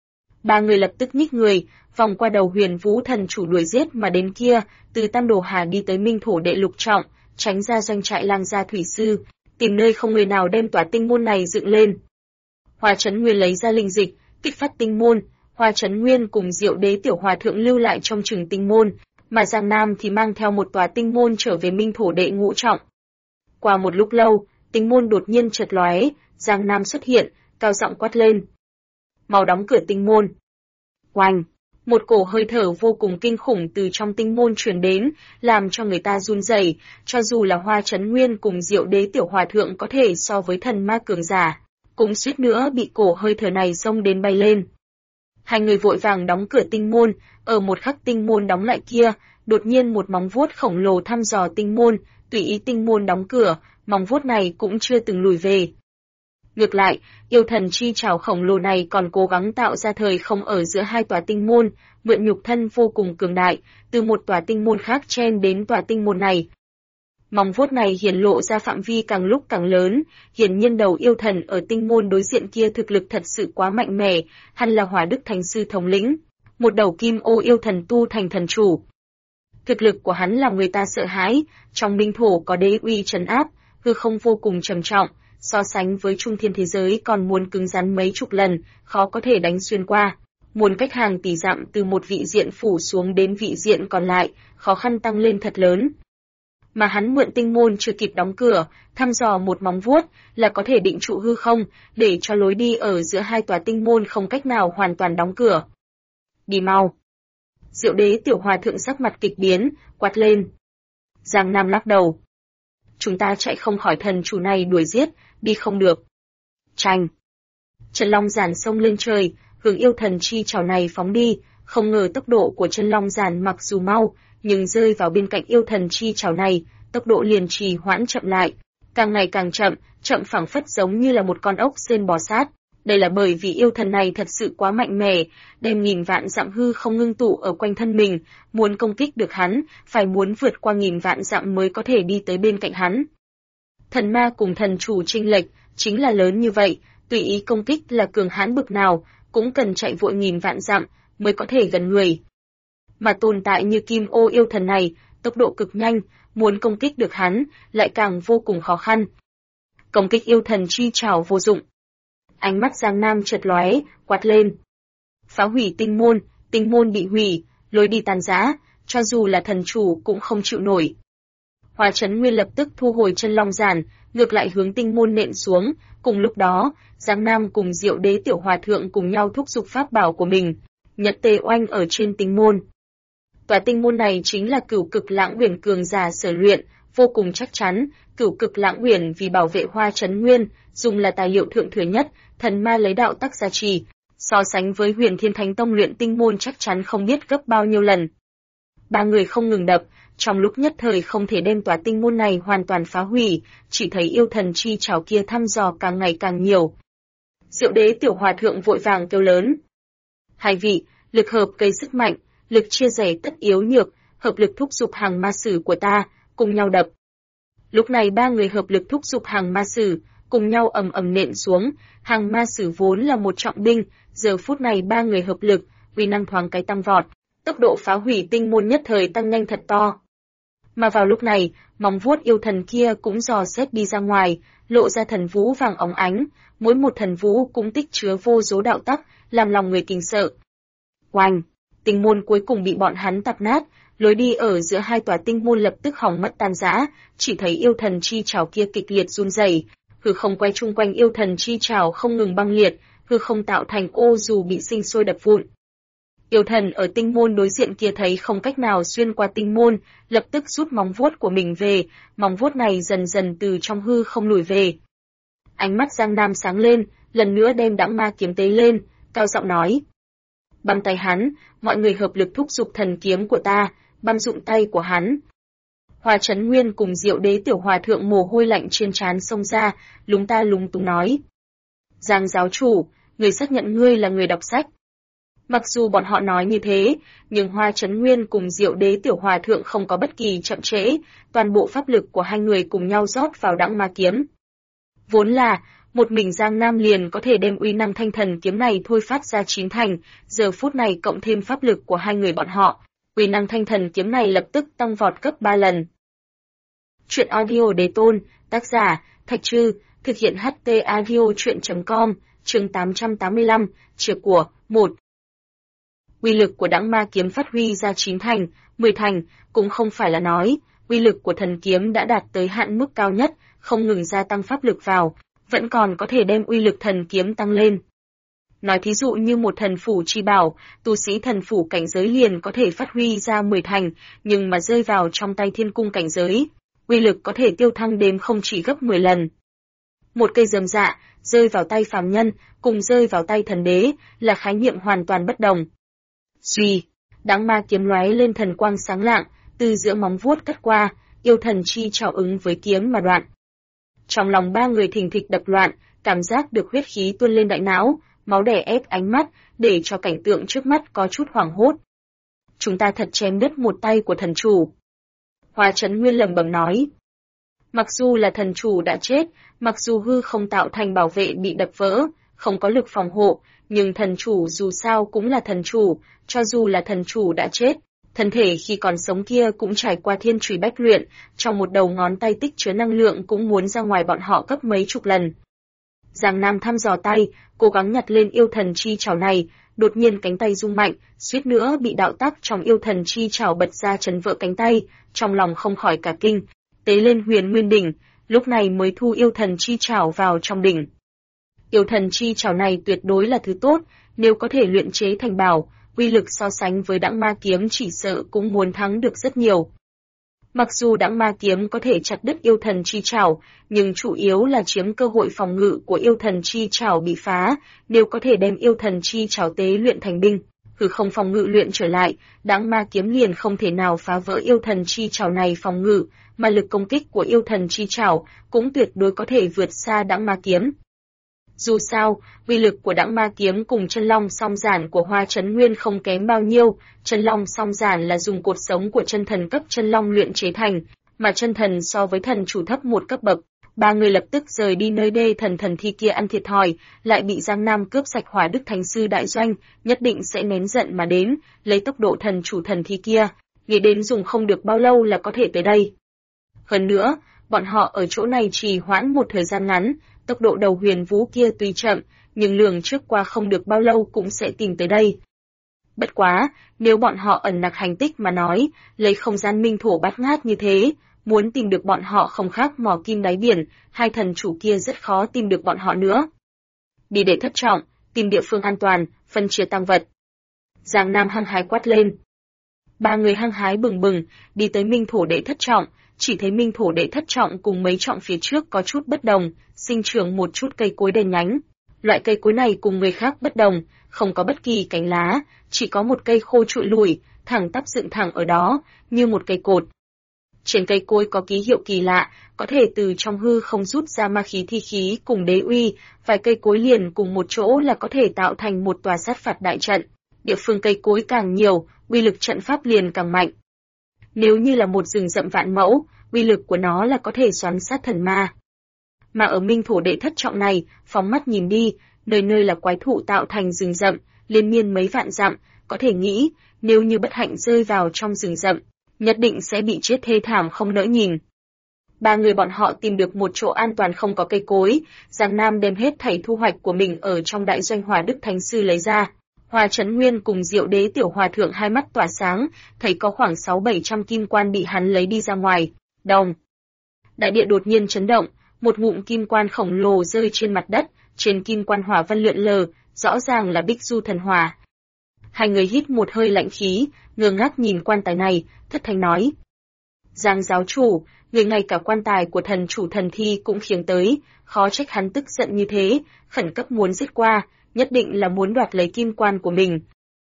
3 người lập tức nhích người, vòng qua đầu Huyền Vũ thần chủ đuổi giết mà đến kia, từ Tam Đồ Hà đi tới Minh Thổ Đệ Lục Trọng, tránh ra doanh trại Lang Gia thủy sư, tìm nơi không người nào đem tòa tinh môn này dựng lên. Hoa Chấn Nguyên lấy ra linh dịch, kích phát tinh môn, Hoa Chấn Nguyên cùng Diệu Đế Tiểu Hòa Thượng lưu lại trong chừng tinh môn, mà Giang Nam thì mang theo một tòa tinh môn trở về Minh Thổ Đệ Ngũ Trọng. Qua một lúc lâu, tinh môn đột nhiên chợt lóe, Giang Nam xuất hiện, cao giọng quát lên. Mau đóng cửa tinh môn. Oanh! Một cổ hơi thở vô cùng kinh khủng từ trong tinh môn truyền đến, làm cho người ta run rẩy, cho dù là Hoa Chấn Nguyên cùng Diệu Đế Tiểu Hòa Thượng có thể so với thần ma cường giả, cũng suýt nữa bị cổ hơi thở này xông đến bay lên. Hai người vội vàng đóng cửa tinh môn, ở một khắc tinh môn đóng lại kia, đột nhiên một móng vuốt khổng lồ thăm dò tinh môn, tùy ý tinh môn đóng cửa, móng vuốt này cũng chưa từng lùi về. Ngược lại, yêu thần chi trảo khổng lồ này còn cố gắng tạo ra thời không ở giữa 2 tòa tinh môn, mượn nhục thân vô cùng cường đại, từ một tòa tinh môn khác chen đến tòa tinh môn này. Móng vuốt này hiển lộ ra phạm vi càng lúc càng lớn, hiển nhiên đầu yêu thần ở tinh môn đối diện kia thực lực thật sự quá mạnh mẽ, hắn là Hỏa Đức Thánh Sư thống lĩnh, một đầu kim ô yêu thần tu thành thần chủ. Thực lực của hắn làm người ta sợ hãi, trong minh thổ có đế uy trấn áp, hư không vô cùng trầm trọng, so sánh với trung thiên thế giới còn muốn cứng rắn mấy chục lần, khó có thể đánh xuyên qua. Muốn cách hàng tỷ dặm từ một vị diện phủ xuống đến vị diện còn lại, khó khăn tăng lên thật lớn. Mà hắn mượn tinh môn chưa kịp đóng cửa, thăm dò một móng vuốt là có thể định trụ hư không, để cho lối đi ở giữa 2 tòa tinh môn không cách nào hoàn toàn đóng cửa. Đi mau! Diệu Đế Tiểu Hòa Thượng sắc mặt kịch biến, quát lên. Giang Nam lắc đầu. Chúng ta chạy không khỏi thần chủ này đuổi giết, đi không được. Tranh! Chân Long Giản xông lên trời, hướng yêu thần chi trảo này phóng đi, không ngờ tốc độ của Chân Long Giản mặc dù mau, nhưng rơi vào bên cạnh yêu thần chi trảo này, tốc độ liền trì hoãn chậm lại, càng ngày càng chậm, chậm phảng phất giống như là một con ốc sên bò sát. Đây là bởi vì yêu thần này thật sự quá mạnh mẽ, đem nghìn vạn dặm hư không ngưng tụ ở quanh thân mình, muốn công kích được hắn, phải muốn vượt qua nghìn vạn dặm mới có thể đi tới bên cạnh hắn. Thần ma cùng thần chủ chênh lệch chính là lớn như vậy, tùy ý công kích là cường hãn bực nào, cũng cần chạy vội nghìn vạn dặm mới có thể gần người. Mà tồn tại như Kim Ô yêu thần này, tốc độ cực nhanh, muốn công kích được hắn lại càng vô cùng khó khăn. Công kích yêu thần chi trảo vô dụng. Ánh mắt Giang Nam chợt lóe, quát lên. Phá hủy tinh môn bị hủy, lối đi tàn rã, cho dù là thần chủ cũng không chịu nổi. Hoa Chấn Nguyên lập tức thu hồi chân long giản, ngược lại hướng tinh môn nện xuống, cùng lúc đó, Giang Nam cùng Diệu Đế Tiểu Hòa Thượng cùng nhau thúc giục pháp bảo của mình, nhật tề oanh ở trên tinh môn. Tòa tinh môn này chính là Cửu Cực Lãng Uyển cường giả sở luyện, vô cùng chắc chắn, Cửu Cực Lãng Uyển vì bảo vệ Hoa Chấn Nguyên, dùng là tài liệu thượng thừa nhất, thần ma lấy đạo tắc gia trì, so sánh với Huyền Thiên Thánh Tông luyện tinh môn chắc chắn không biết gấp bao nhiêu lần. Ba người không ngừng đập, trong lúc nhất thời không thể đem tòa tinh môn này hoàn toàn phá hủy, chỉ thấy yêu thần chi trảo kia thăm dò càng ngày càng nhiều. Diệu Đế Tiểu Hòa Thượng vội vàng kêu lớn: hai vị, lực hợp gây sức mạnh, lực chia rẽ tất yếu nhược, hợp lực thúc giục hàng ma sử của ta, cùng nhau đập. Lúc này ba người hợp lực thúc giục hàng ma sử, cùng nhau ầm ầm nện xuống, hàng ma sử vốn là một trọng binh, giờ phút này ba người hợp lực, uy năng thoáng cái tăng vọt, tốc độ phá hủy tinh môn nhất thời tăng nhanh thật to. Mà vào lúc này, móng vuốt yêu thần kia cũng dò xét đi ra ngoài, lộ ra thần vũ vàng óng ánh, mỗi một thần vũ cũng tích chứa vô số đạo tắc, làm lòng người kinh sợ. Oanh! Tinh môn cuối cùng bị bọn hắn tạp nát, lối đi ở giữa hai tòa tinh môn lập tức hỏng mất tan rã, chỉ thấy yêu thần chi trảo kia kịch liệt run rẩy, hư không quay chung quanh yêu thần chi trảo không ngừng băng liệt, hư không tạo thành ô dù bị sinh sôi đập vụn. Yêu thần ở tinh môn đối diện kia thấy không cách nào xuyên qua tinh môn, lập tức rút móng vuốt của mình về, móng vuốt này dần dần từ trong hư không lùi về. Ánh mắt Giang Nam sáng lên, lần nữa đem Đãng Ma kiếm tế lên, cao giọng nói: băm tay hắn, mọi người hợp lực thúc giục thần kiếm của ta, băm dụng tay của hắn. Hoa Chấn Nguyên cùng Diệu Đế Tiểu Hòa Thượng mồ hôi lạnh trên trán xông ra, lúng ta lúng túng nói: Giang giáo chủ, người xác nhận ngươi là người đọc sách. Mặc dù bọn họ nói như thế, nhưng Hoa Chấn Nguyên cùng Diệu Đế Tiểu Hòa Thượng không có bất kỳ chậm trễ, toàn bộ pháp lực của hai người cùng nhau rót vào Đãng Ma kiếm. Vốn là, một mình Giang Nam liền có thể đem uy năng thanh thần kiếm này thôi phát ra 9 thành, giờ phút này cộng thêm pháp lực của hai người bọn họ, uy năng thanh thần kiếm này lập tức tăng vọt gấp 3 lần. Truyện audio Đế Tôn, tác giả, Thạch Trư, thực hiện HT audio truyện.com, chương 885, chìa của, 1. Uy lực của Đãng Ma kiếm phát huy ra 9 thành, 10 thành, cũng không phải là nói, uy lực của thần kiếm đã đạt tới hạn mức cao nhất, không ngừng gia tăng pháp lực vào, vẫn còn có thể đem uy lực thần kiếm tăng lên. Nói thí dụ như một thần phủ chi bảo, tu sĩ thần phủ cảnh giới liền có thể phát huy ra 10 thành, nhưng mà rơi vào trong tay thiên cung cảnh giới, uy lực có thể tiêu thăng đến không chỉ gấp 10 lần. Một cây rơm dạ, rơi vào tay phàm nhân, cùng rơi vào tay thần đế, là khái niệm hoàn toàn bất đồng. Duy, Đãng Ma kiếm lóe lên thần quang sáng lạng, từ giữa móng vuốt cắt qua, yêu thần chi trảo ứng với kiếm mà đoạn. Trong lòng ba người thình thịch đập loạn, cảm giác được huyết khí tuôn lên đại não, máu đè ép ánh mắt, để cho cảnh tượng trước mắt có chút hoảng hốt. Chúng ta thật chém đứt một tay của thần chủ. Hoa Chấn Nguyên lẩm bẩm nói. Mặc dù là thần chủ đã chết, mặc dù hư không tạo thành bảo vệ bị đập vỡ, không có lực phòng hộ, nhưng thần chủ dù sao cũng là thần chủ, cho dù là thần chủ đã chết, thân thể khi còn sống kia cũng trải qua thiên trùy bách luyện, trong một đầu ngón tay tích chứa năng lượng cũng muốn ra ngoài bọn họ gấp mấy chục lần. Giang Nam thăm dò tay, cố gắng nhặt lên yêu thần chi trảo này, đột nhiên cánh tay rung mạnh, suýt nữa bị đạo tắc trong yêu thần chi trảo bật ra chấn vỡ cánh tay, trong lòng không khỏi cả kinh, tế lên Huyền Nguyên đỉnh, lúc này mới thu yêu thần chi trảo vào trong đỉnh. Yêu thần chi trảo này tuyệt đối là thứ tốt, nếu có thể luyện chế thành bảo, uy lực so sánh với Đãng Ma kiếm chỉ sợ cũng muốn thắng được rất nhiều. Mặc dù Đãng Ma kiếm có thể chặt đứt yêu thần chi trảo, nhưng chủ yếu là chiếm cơ hội phòng ngự của yêu thần chi trảo bị phá, nếu có thể đem yêu thần chi trảo tế luyện thành binh, hư không phòng ngự luyện trở lại, Đãng Ma kiếm liền không thể nào phá vỡ yêu thần chi trảo này phòng ngự, mà lực công kích của yêu thần chi trảo cũng tuyệt đối có thể vượt xa Đãng Ma kiếm. Dù sao, uy lực của Đãng Ma kiếm cùng chân long song giản của Hoa Chấn Nguyên không kém bao nhiêu, chân long song giản là dùng cột sống của chân thần cấp chân long luyện chế thành, mà chân thần so với thần chủ thấp một cấp bậc. Ba người lập tức rời đi nơi đê thần thi kia ăn thiệt thòi, lại bị Giang Nam cướp sạch Hỏa Đức Thánh Sư đại doanh, nhất định sẽ nén giận mà đến, lấy tốc độ thần chủ thần thi kia, nghĩ đến dùng không được bao lâu là có thể tới đây. Hơn nữa, bọn họ ở chỗ này trì hoãn một thời gian ngắn, tốc độ đầu huyền vũ kia tuy chậm, nhưng lường trước qua không được bao lâu cũng sẽ tìm tới đây. Bất quá, nếu bọn họ ẩn nặc hành tích mà nói, lấy không gian minh thổ bát ngát như thế, muốn tìm được bọn họ không khác mò kim đáy biển, hai thần chủ kia rất khó tìm được bọn họ nữa. Đi để thất trọng, tìm địa phương an toàn, phân chia tang vật. Giang Nam hăng hái quát lên. Ba người hăng hái bừng bừng, đi tới minh thổ đệ thất trọng, chỉ thấy minh thổ đệ thất trọng cùng mấy trọng phía trước có chút bất đồng, sinh trưởng một chút cây cối đen nhánh. Loại cây cối này cùng người khác bất đồng, không có bất kỳ cánh lá, chỉ có một cây khô trụi lùi, thẳng tắp dựng thẳng ở đó, như một cây cột. Trên cây cối có ký hiệu kỳ lạ, có thể từ trong hư không rút ra ma khí thi khí cùng đế uy, vài cây cối liền cùng một chỗ là có thể tạo thành một tòa sát phạt đại trận. Địa phương cây cối càng nhiều, uy lực trận pháp liền càng mạnh. Nếu như là một rừng rậm vạn mẫu, uy lực của nó là có thể xoắn sát thần ma. Mà ở minh thổ đệ thất trọng này, phóng mắt nhìn đi, nơi nơi là quái thụ tạo thành rừng rậm, liên miên mấy vạn dặm, có thể nghĩ, nếu như bất hạnh rơi vào trong rừng rậm, nhất định sẽ bị chết thê thảm không nỡ nhìn. Ba người bọn họ tìm được một chỗ an toàn không có cây cối, Giang Nam đem hết thảy thu hoạch của mình ở trong đại doanh Hòa Đức Thánh Sư lấy ra. Hoa Chấn Nguyên cùng Diệu Đế Tiểu Hòa Thượng hai mắt tỏa sáng, thấy có khoảng 600-700 kim quan bị hắn lấy đi ra ngoài. Đồng. Đại địa đột nhiên chấn động, một ngụm kim quan khổng lồ rơi trên mặt đất, trên kim quan hỏa văn lượn lờ, rõ ràng là Bích Du thần hỏa. Hai người hít một hơi lạnh khí, ngơ ngác nhìn quan tài này, thất thanh nói: Giang giáo chủ, người ngay cả quan tài của thần chủ thần thi cũng khiêng tới, khó trách hắn tức giận như thế, khẩn cấp muốn giết qua, nhất định là muốn đoạt lấy kim quan của mình.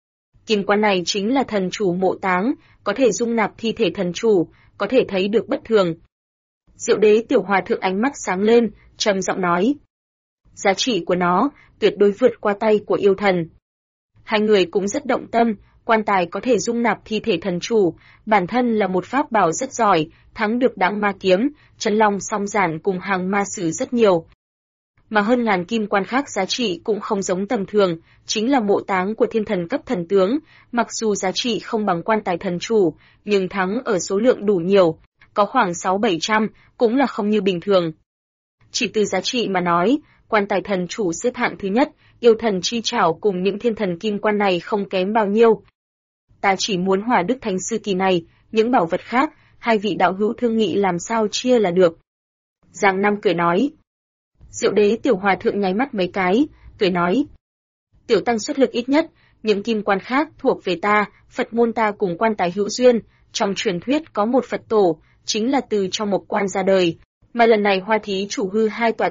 Kim quan này chính là thần chủ mộ táng, có thể dung nạp thi thể thần chủ, có thể thấy được bất thường. Diệu Đế Tiểu Hòa Thượng ánh mắt sáng lên, trầm giọng nói: giá trị của nó tuyệt đối vượt qua tay của yêu thần. Hai người cũng rất động tâm, quan tài có thể dung nạp thi thể thần chủ, bản thân là một pháp bảo rất giỏi, thắng được Đãng Ma Kiếm, Chân Long Song Giản cùng hàng ma sử rất nhiều. Mà hơn ngàn kim quan khác giá trị cũng không giống tầm thường, chính là mộ táng của thiên thần cấp thần tướng, mặc dù giá trị không bằng quan tài thần chủ, nhưng thắng ở số lượng đủ nhiều, có khoảng 600-700, cũng là không như bình thường. Chỉ từ giá trị mà nói, quan tài thần chủ xếp hạng thứ nhất, yêu thần chi trảo cùng những thiên thần kim quan này không kém bao nhiêu. Ta chỉ muốn Hỏa Đức Thánh Sư kỳ này, những bảo vật khác, hai vị đạo hữu thương nghị làm sao chia là được. Giang Nam cười nói. Diệu Đế Tiểu Hòa Thượng nháy mắt mấy cái, cười nói: Tiểu tăng xuất lực ít nhất, những kim quan khác thuộc về ta, Phật môn ta cùng quan tài hữu duyên, trong truyền thuyết có một Phật tổ, chính là từ trong một quan ra đời. Mà lần này Hoa Thí chủ hư hai tòa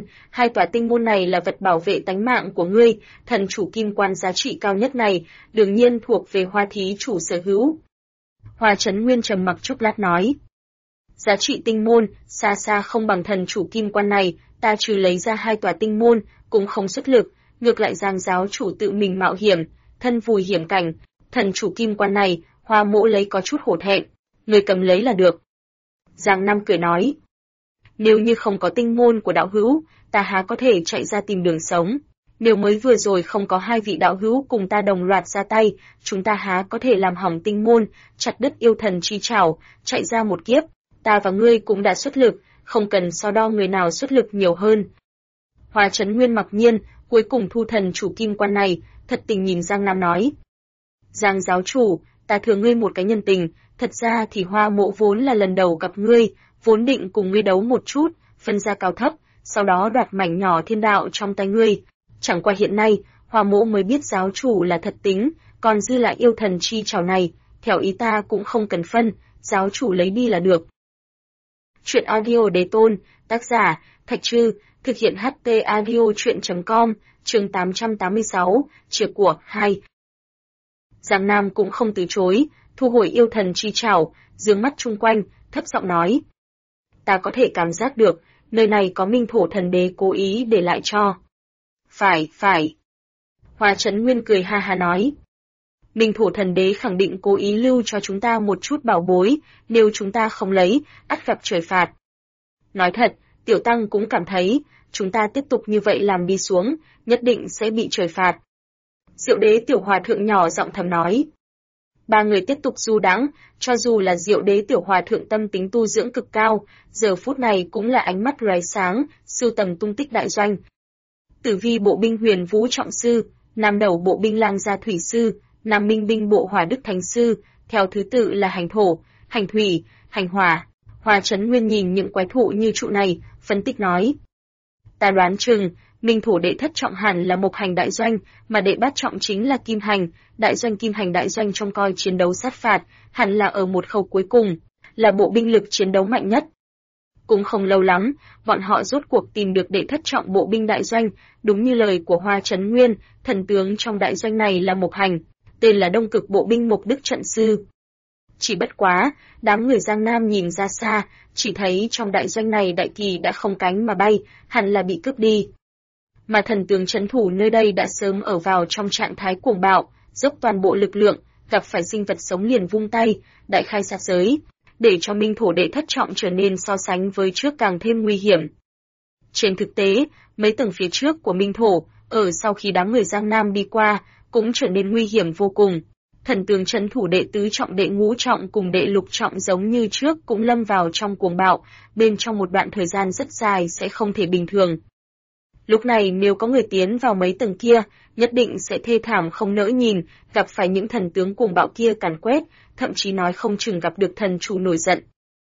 tinh môn này là vật bảo vệ tánh mạng của ngươi, thần chủ kim quan giá trị cao nhất này, đương nhiên thuộc về Hoa Thí chủ sở hữu. Hoa Chấn Nguyên trầm mặc chốc lát nói: giá trị tinh môn, xa xa không bằng thần chủ kim quan này, ta trừ lấy ra hai tòa tinh môn, cũng không xuất lực, ngược lại Giang giáo chủ tự mình mạo hiểm, thân vùi hiểm cảnh, thần chủ kim quan này, Hoa mỗ lấy có chút hổ thẹn, người cầm lấy là được. Giang Nam cười nói: nếu như không có tinh môn của đạo hữu, ta há có thể chạy ra tìm đường sống. Nếu mới vừa rồi không có hai vị đạo hữu cùng ta đồng loạt ra tay, chúng ta há có thể làm hỏng tinh môn, chặt đứt yêu thần chi trảo, chạy ra một kiếp. Ta và ngươi cũng đã xuất lực, không cần so đo người nào xuất lực nhiều hơn. Hoa Chấn Nguyên mặc nhiên, cuối cùng thu thần chủ kim quan này, thật tình nhìn Giang Nam nói: Giang giáo chủ, ta thừa ngươi một cái nhân tình, thật ra thì Hoa mộ vốn là lần đầu gặp ngươi, vốn định cùng ngươi đấu một chút, phân ra cao thấp, sau đó đoạt mảnh nhỏ thiên đạo trong tay ngươi. Chẳng qua hiện nay, Hoa mộ mới biết giáo chủ là thật tính, còn dư lại yêu thần chi trảo này, theo ý ta cũng không cần phân, giáo chủ lấy đi là được. Chuyện audio Đế Tôn, tác giả, Thạch Trư, thực hiện HT audio chuyện.com, chương 886, chìa của, 2. Giang Nam cũng không từ chối, thu hồi yêu thần chi trảo, dương mắt chung quanh, thấp giọng nói: ta có thể cảm giác được, nơi này có minh thổ thần đế cố ý để lại cho. Phải. Hoa Chấn Nguyên cười ha ha nói: minh thổ thần đế khẳng định cố ý lưu cho chúng ta một chút bảo bối, nếu chúng ta không lấy, ắt gặp trời phạt. Nói thật, tiểu tăng cũng cảm thấy, chúng ta tiếp tục như vậy làm đi xuống, nhất định sẽ bị trời phạt. Diệu Đế Tiểu Hòa Thượng nhỏ giọng thầm nói. Ba người tiếp tục du đãng, cho dù là Diệu Đế Tiểu Hòa Thượng tâm tính tu dưỡng cực cao, giờ phút này cũng là ánh mắt lóe sáng, sưu tầm tung tích đại doanh. Tử Vi bộ binh Huyền Vũ trọng sư, Nam đầu bộ binh Lang gia thủy sư, Nam Minh binh bộ Hỏa Đức Thánh Sư, theo thứ tự là hành thổ, hành thủy, hành hỏa. Hoa Chấn Nguyên nhìn những quái thụ như trụ này, phân tích nói. Ta đoán chừng, Minh thổ đệ thất trọng hẳn là Mộc Hành đại doanh, mà đệ bát trọng chính là Kim Hành, Kim Hành đại doanh trông coi chiến đấu sát phạt, hẳn là ở một khâu cuối cùng, là bộ binh lực chiến đấu mạnh nhất. Cũng không lâu lắm, bọn họ rốt cuộc tìm được đệ thất trọng bộ binh đại doanh, đúng như lời của Hoa Chấn Nguyên, thần tướng trong đại doanh này là Mộc Hành, tên là Đông Cực bộ binh Mộc Đức trận sư. Chỉ bất quá, đám người Giang Nam nhìn ra xa, chỉ thấy trong đại doanh này đại kỳ đã không cánh mà bay, hẳn là bị cướp đi. Mà thần tướng trấn thủ nơi đây đã sớm ở vào trong trạng thái cuồng bạo, dốc toàn bộ lực lượng, gặp phải sinh vật sống liền vung tay, đại khai sát giới, để cho Minh thổ đệ thất trọng trở nên so sánh với trước càng thêm nguy hiểm. Trên thực tế, mấy tầng phía trước của Minh thổ, ở sau khi đám người Giang Nam đi qua, cũng trở nên nguy hiểm vô cùng. Thần tướng trấn thủ đệ tứ trọng đệ ngũ trọng cùng đệ lục trọng giống như trước cũng lâm vào trong cuồng bạo, bên trong một đoạn thời gian rất dài sẽ không thể bình thường. Lúc này nếu có người tiến vào mấy tầng kia, nhất định sẽ thê thảm không nỡ nhìn, gặp phải những thần tướng cuồng bạo kia càn quét, thậm chí nói không chừng gặp được thần chủ nổi giận.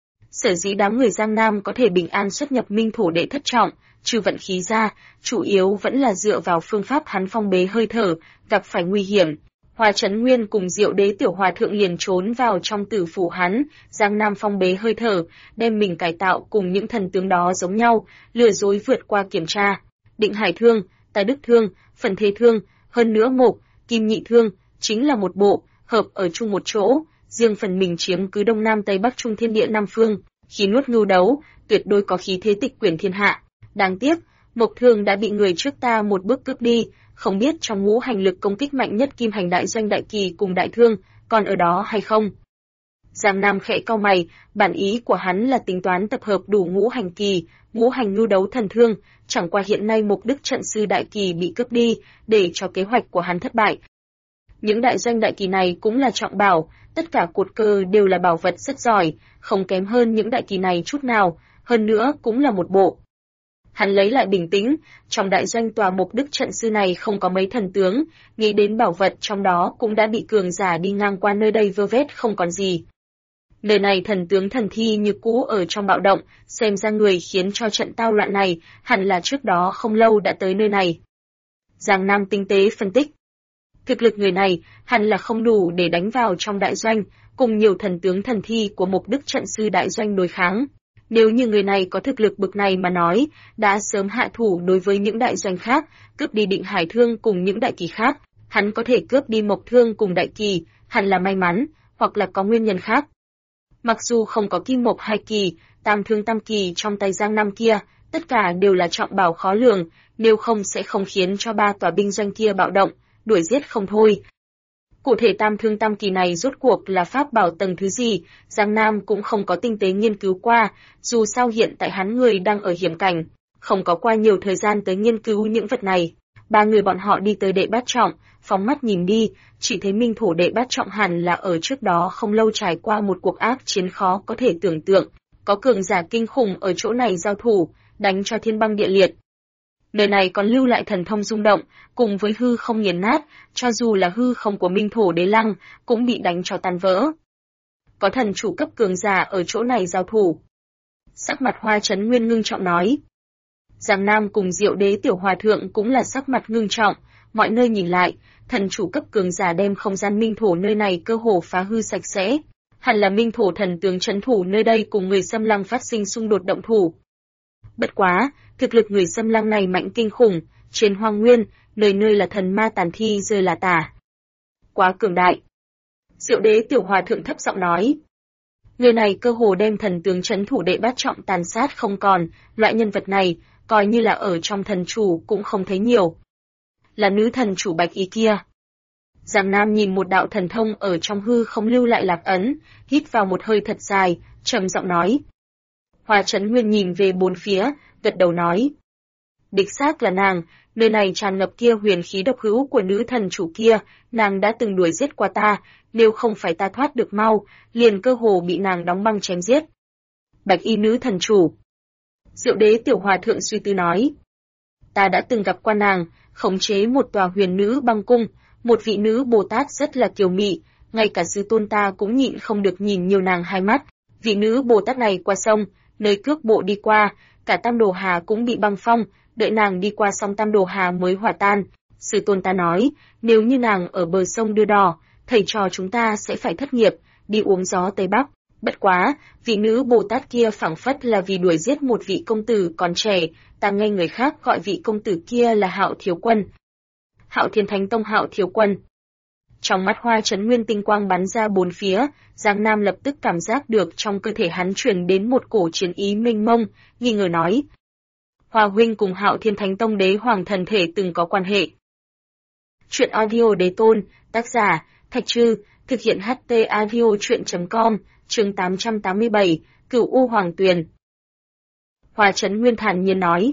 Sở dĩ đám người Giang Nam có thể bình an xuất nhập Minh thổ đệ thất trọng, trừ vận khí ra, chủ yếu vẫn là dựa vào phương pháp hắn phong bế hơi thở, gặp phải nguy hiểm. Hoa Chấn Nguyên cùng Diệu Đế Tiểu Hòa Thượng liền trốn vào trong tử phủ hắn, Giang Nam phong bế hơi thở, đem mình cải tạo cùng những thần tướng đó giống nhau, lừa dối vượt qua kiểm tra. Định Hải Thương, Tài Đức Thương, Phần Thế Thương, hơn nữa Mộc, Kim Nhị Thương, chính là một bộ, hợp ở chung một chỗ, riêng phần mình chiếm cứ Đông Nam Tây Bắc Trung Thiên Địa Nam Phương, khí nuốt ngưu đấu, tuyệt đối có khí thế tịch quyển thiên hạ. Đáng tiếc, Mộc Thương đã bị người trước ta một bước cướp đi, không biết trong ngũ hành lực công kích mạnh nhất Kim Hành đại doanh đại kỳ cùng đại thương, còn ở đó hay không? Giang Nam khẽ cau mày, bản ý của hắn là tính toán tập hợp đủ ngũ hành kỳ, ngũ hành ngưu đấu thần thương, chẳng qua hiện nay Mộc Đức trận sư đại kỳ bị cướp đi, để cho kế hoạch của hắn thất bại. Những đại doanh đại kỳ này cũng là trọng bảo, tất cả cột cơ đều là bảo vật rất giỏi, không kém hơn những đại kỳ này chút nào, hơn nữa cũng là một bộ. Hắn lấy lại bình tĩnh, trong đại doanh tòa Mộc Đức trận sư này không có mấy thần tướng, nghĩ đến bảo vật trong đó cũng đã bị cường giả đi ngang qua nơi đây vơ vét không còn gì. Nơi này thần tướng thần thi như cũ ở trong bạo động, xem ra người khiến cho trận tao loạn này, hẳn là trước đó không lâu đã tới nơi này. Giang Nam tinh tế phân tích. Thực lực người này hẳn là không đủ để đánh vào trong đại doanh, cùng nhiều thần tướng thần thi của Mộc Đức trận sư đại doanh đối kháng. Nếu như người này có thực lực bực này mà nói, đã sớm hạ thủ đối với những đại doanh khác, cướp đi Định Hải Thương cùng những đại kỳ khác, hắn có thể cướp đi Mộc Thương cùng đại kỳ, hẳn là may mắn, hoặc là có nguyên nhân khác. Mặc dù không có Kim Mộc hai kỳ, Tam Thương tam kỳ trong tay Giang Nam kia, tất cả đều là trọng bảo khó lường, nếu không sẽ không khiến cho ba tòa binh doanh kia bạo động, đuổi giết không thôi. Cụ thể Tam Thương tam kỳ này rốt cuộc là pháp bảo tầng thứ gì, Giang Nam cũng không có tinh tế nghiên cứu qua, dù sao hiện tại hắn người đang ở hiểm cảnh, không có qua nhiều thời gian tới nghiên cứu những vật này. Ba người bọn họ đi tới đệ bát trọng, phóng mắt nhìn đi, chỉ thấy Minh thổ đệ bát trọng hẳn là ở trước đó không lâu trải qua một cuộc ác chiến khó có thể tưởng tượng, có cường giả kinh khủng ở chỗ này giao thủ, đánh cho thiên băng địa liệt. Nơi này còn lưu lại thần thông rung động, cùng với hư không nghiền nát, cho dù là hư không của Minh thổ đế lăng, cũng bị đánh cho tan vỡ. Có thần chủ cấp cường giả ở chỗ này giao thủ. Sắc mặt Hoa Chấn Nguyên ngưng trọng nói. Giang Nam cùng Diệu Đế Tiểu Hòa Thượng cũng là sắc mặt ngưng trọng, mọi nơi nhìn lại, thần chủ cấp cường giả đem không gian Minh thổ nơi này cơ hồ phá hư sạch sẽ. Hẳn là Minh thổ thần tướng trấn thủ nơi đây cùng người Xâm Lăng phát sinh xung đột động thủ. Bất quá, thực lực người Xâm Lăng này mạnh kinh khủng, trên hoang nguyên, nơi nơi là thần ma tàn thi rơi là tả. Quá cường đại. Diệu Đế Tiểu Hòa Thượng thấp giọng nói. Người này cơ hồ đem thần tướng trấn thủ đệ bát trọng tàn sát không còn, loại nhân vật này, coi như là ở trong thần chủ cũng không thấy nhiều. Là nữ thần chủ bạch y kia. Giang Nam nhìn một đạo thần thông ở trong hư không lưu lại lạc ấn, hít vào một hơi thật dài, trầm giọng nói. Hoa Chấn Nguyên nhìn về bốn phía, gật đầu nói. Đích xác là nàng, nơi này tràn ngập kia huyền khí độc hữu của nữ thần chủ kia, nàng đã từng đuổi giết qua ta, nếu không phải ta thoát được mau, liền cơ hồ bị nàng đóng băng chém giết. Bạch y nữ thần chủ. Diệu Đế Tiểu Hòa Thượng suy tư nói. Ta đã từng gặp qua nàng, khống chế một tòa huyền nữ băng cung, một vị nữ Bồ Tát rất là kiều mị, ngay cả sư tôn ta cũng nhịn không được nhìn nhiều nàng hai mắt. Vị nữ Bồ Tát này qua sông, nơi cước bộ đi qua, cả Tam Đồ Hà cũng bị băng phong, đợi nàng đi qua xong Tam Đồ Hà mới hòa tan. Sư tôn ta nói, nếu như nàng ở bờ sông đưa đò, thầy trò chúng ta sẽ phải thất nghiệp, đi uống gió Tây Bắc. Bất quá, vị nữ Bồ Tát kia phảng phất là vì đuổi giết một vị công tử còn trẻ, ta nghe người khác gọi vị công tử kia là Hạo Thiếu Quân. Hạo Thiên Thánh Tông Hạo Thiếu Quân. Trong mắt Hoa Chấn Nguyên tinh quang bắn ra bốn phía, Giang Nam lập tức cảm giác được trong cơ thể hắn truyền đến một cổ chiến ý mênh mông, nghi ngờ nói. Hoa huynh cùng Hạo Thiên Thánh Tông Đế Hoàng thần thể từng có quan hệ. Truyện audio đế tôn, tác giả, Thạch Trư, thực hiện HT audio truyện.com, chương 887, Cửu U Hoàng Tuyền. Hoa Chấn Nguyên thản nhiên nói.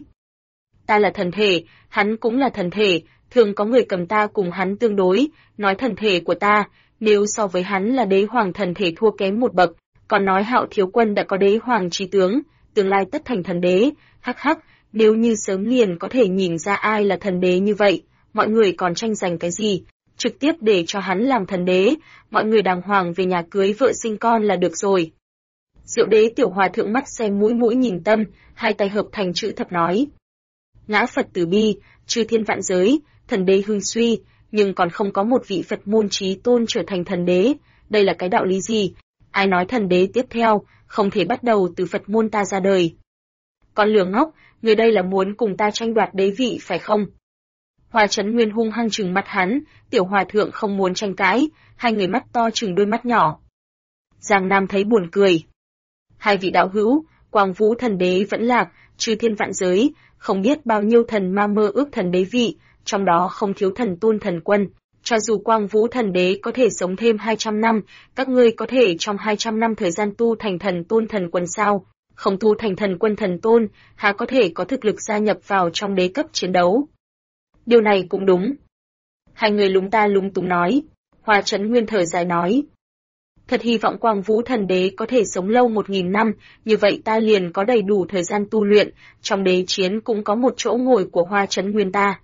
Ta là thần thể, hắn cũng là thần thể, thường có người cầm ta cùng hắn tương đối, nói thần thể của ta, nếu so với hắn là đế hoàng thần thể thua kém một bậc, còn nói Hạo Thiếu Quân đã có đế hoàng chí tướng, tương lai tất thành thần đế, hắc hắc, nếu như sớm liền có thể nhìn ra ai là thần đế như vậy, mọi người còn tranh giành cái gì, trực tiếp để cho hắn làm thần đế, mọi người đàng hoàng về nhà cưới vợ sinh con là được rồi. Diệu Đế Tiểu Hòa Thượng mắt xem mũi mũi nhìn tâm, hai tay hợp thành chữ thập nói. Ngã Phật từ bi, chư thiên vạn giới, thần đế hưng suy, nhưng còn không có một vị Phật môn chí tôn trở thành thần đế, đây là cái đạo lý gì? Ai nói thần đế tiếp theo, không thể bắt đầu từ Phật môn ta ra đời. Con lừa ngốc, người đây là muốn cùng ta tranh đoạt đế vị phải không? Hoa Chấn Nguyên hung hăng trừng mặt hắn, Tiểu Hòa Thượng không muốn tranh cãi, hai người mắt to trừng đôi mắt nhỏ. Giang Nam thấy buồn cười. Hai vị đạo hữu, Quang Vũ thần đế vẫn lạc, chư thiên vạn giới, không biết bao nhiêu thần ma mơ ước thần đế vị, trong đó không thiếu thần tôn thần quân. Cho dù Quang Vũ thần đế có thể sống thêm 200 năm, các ngươi có thể trong 200 năm thời gian tu thành thần tôn thần quân sao? Không tu thành thần quân thần tôn, há có thể có thực lực gia nhập vào trong đế cấp chiến đấu? Điều này cũng đúng. Hai người lúng ta lúng túng nói. Hoa Chấn Nguyên thở dài nói. Thật hy vọng Quang Vũ thần đế có thể sống lâu 1000 năm, như vậy ta liền có đầy đủ thời gian tu luyện, trong đế chiến cũng có một chỗ ngồi của Hoa Chấn Nguyên ta.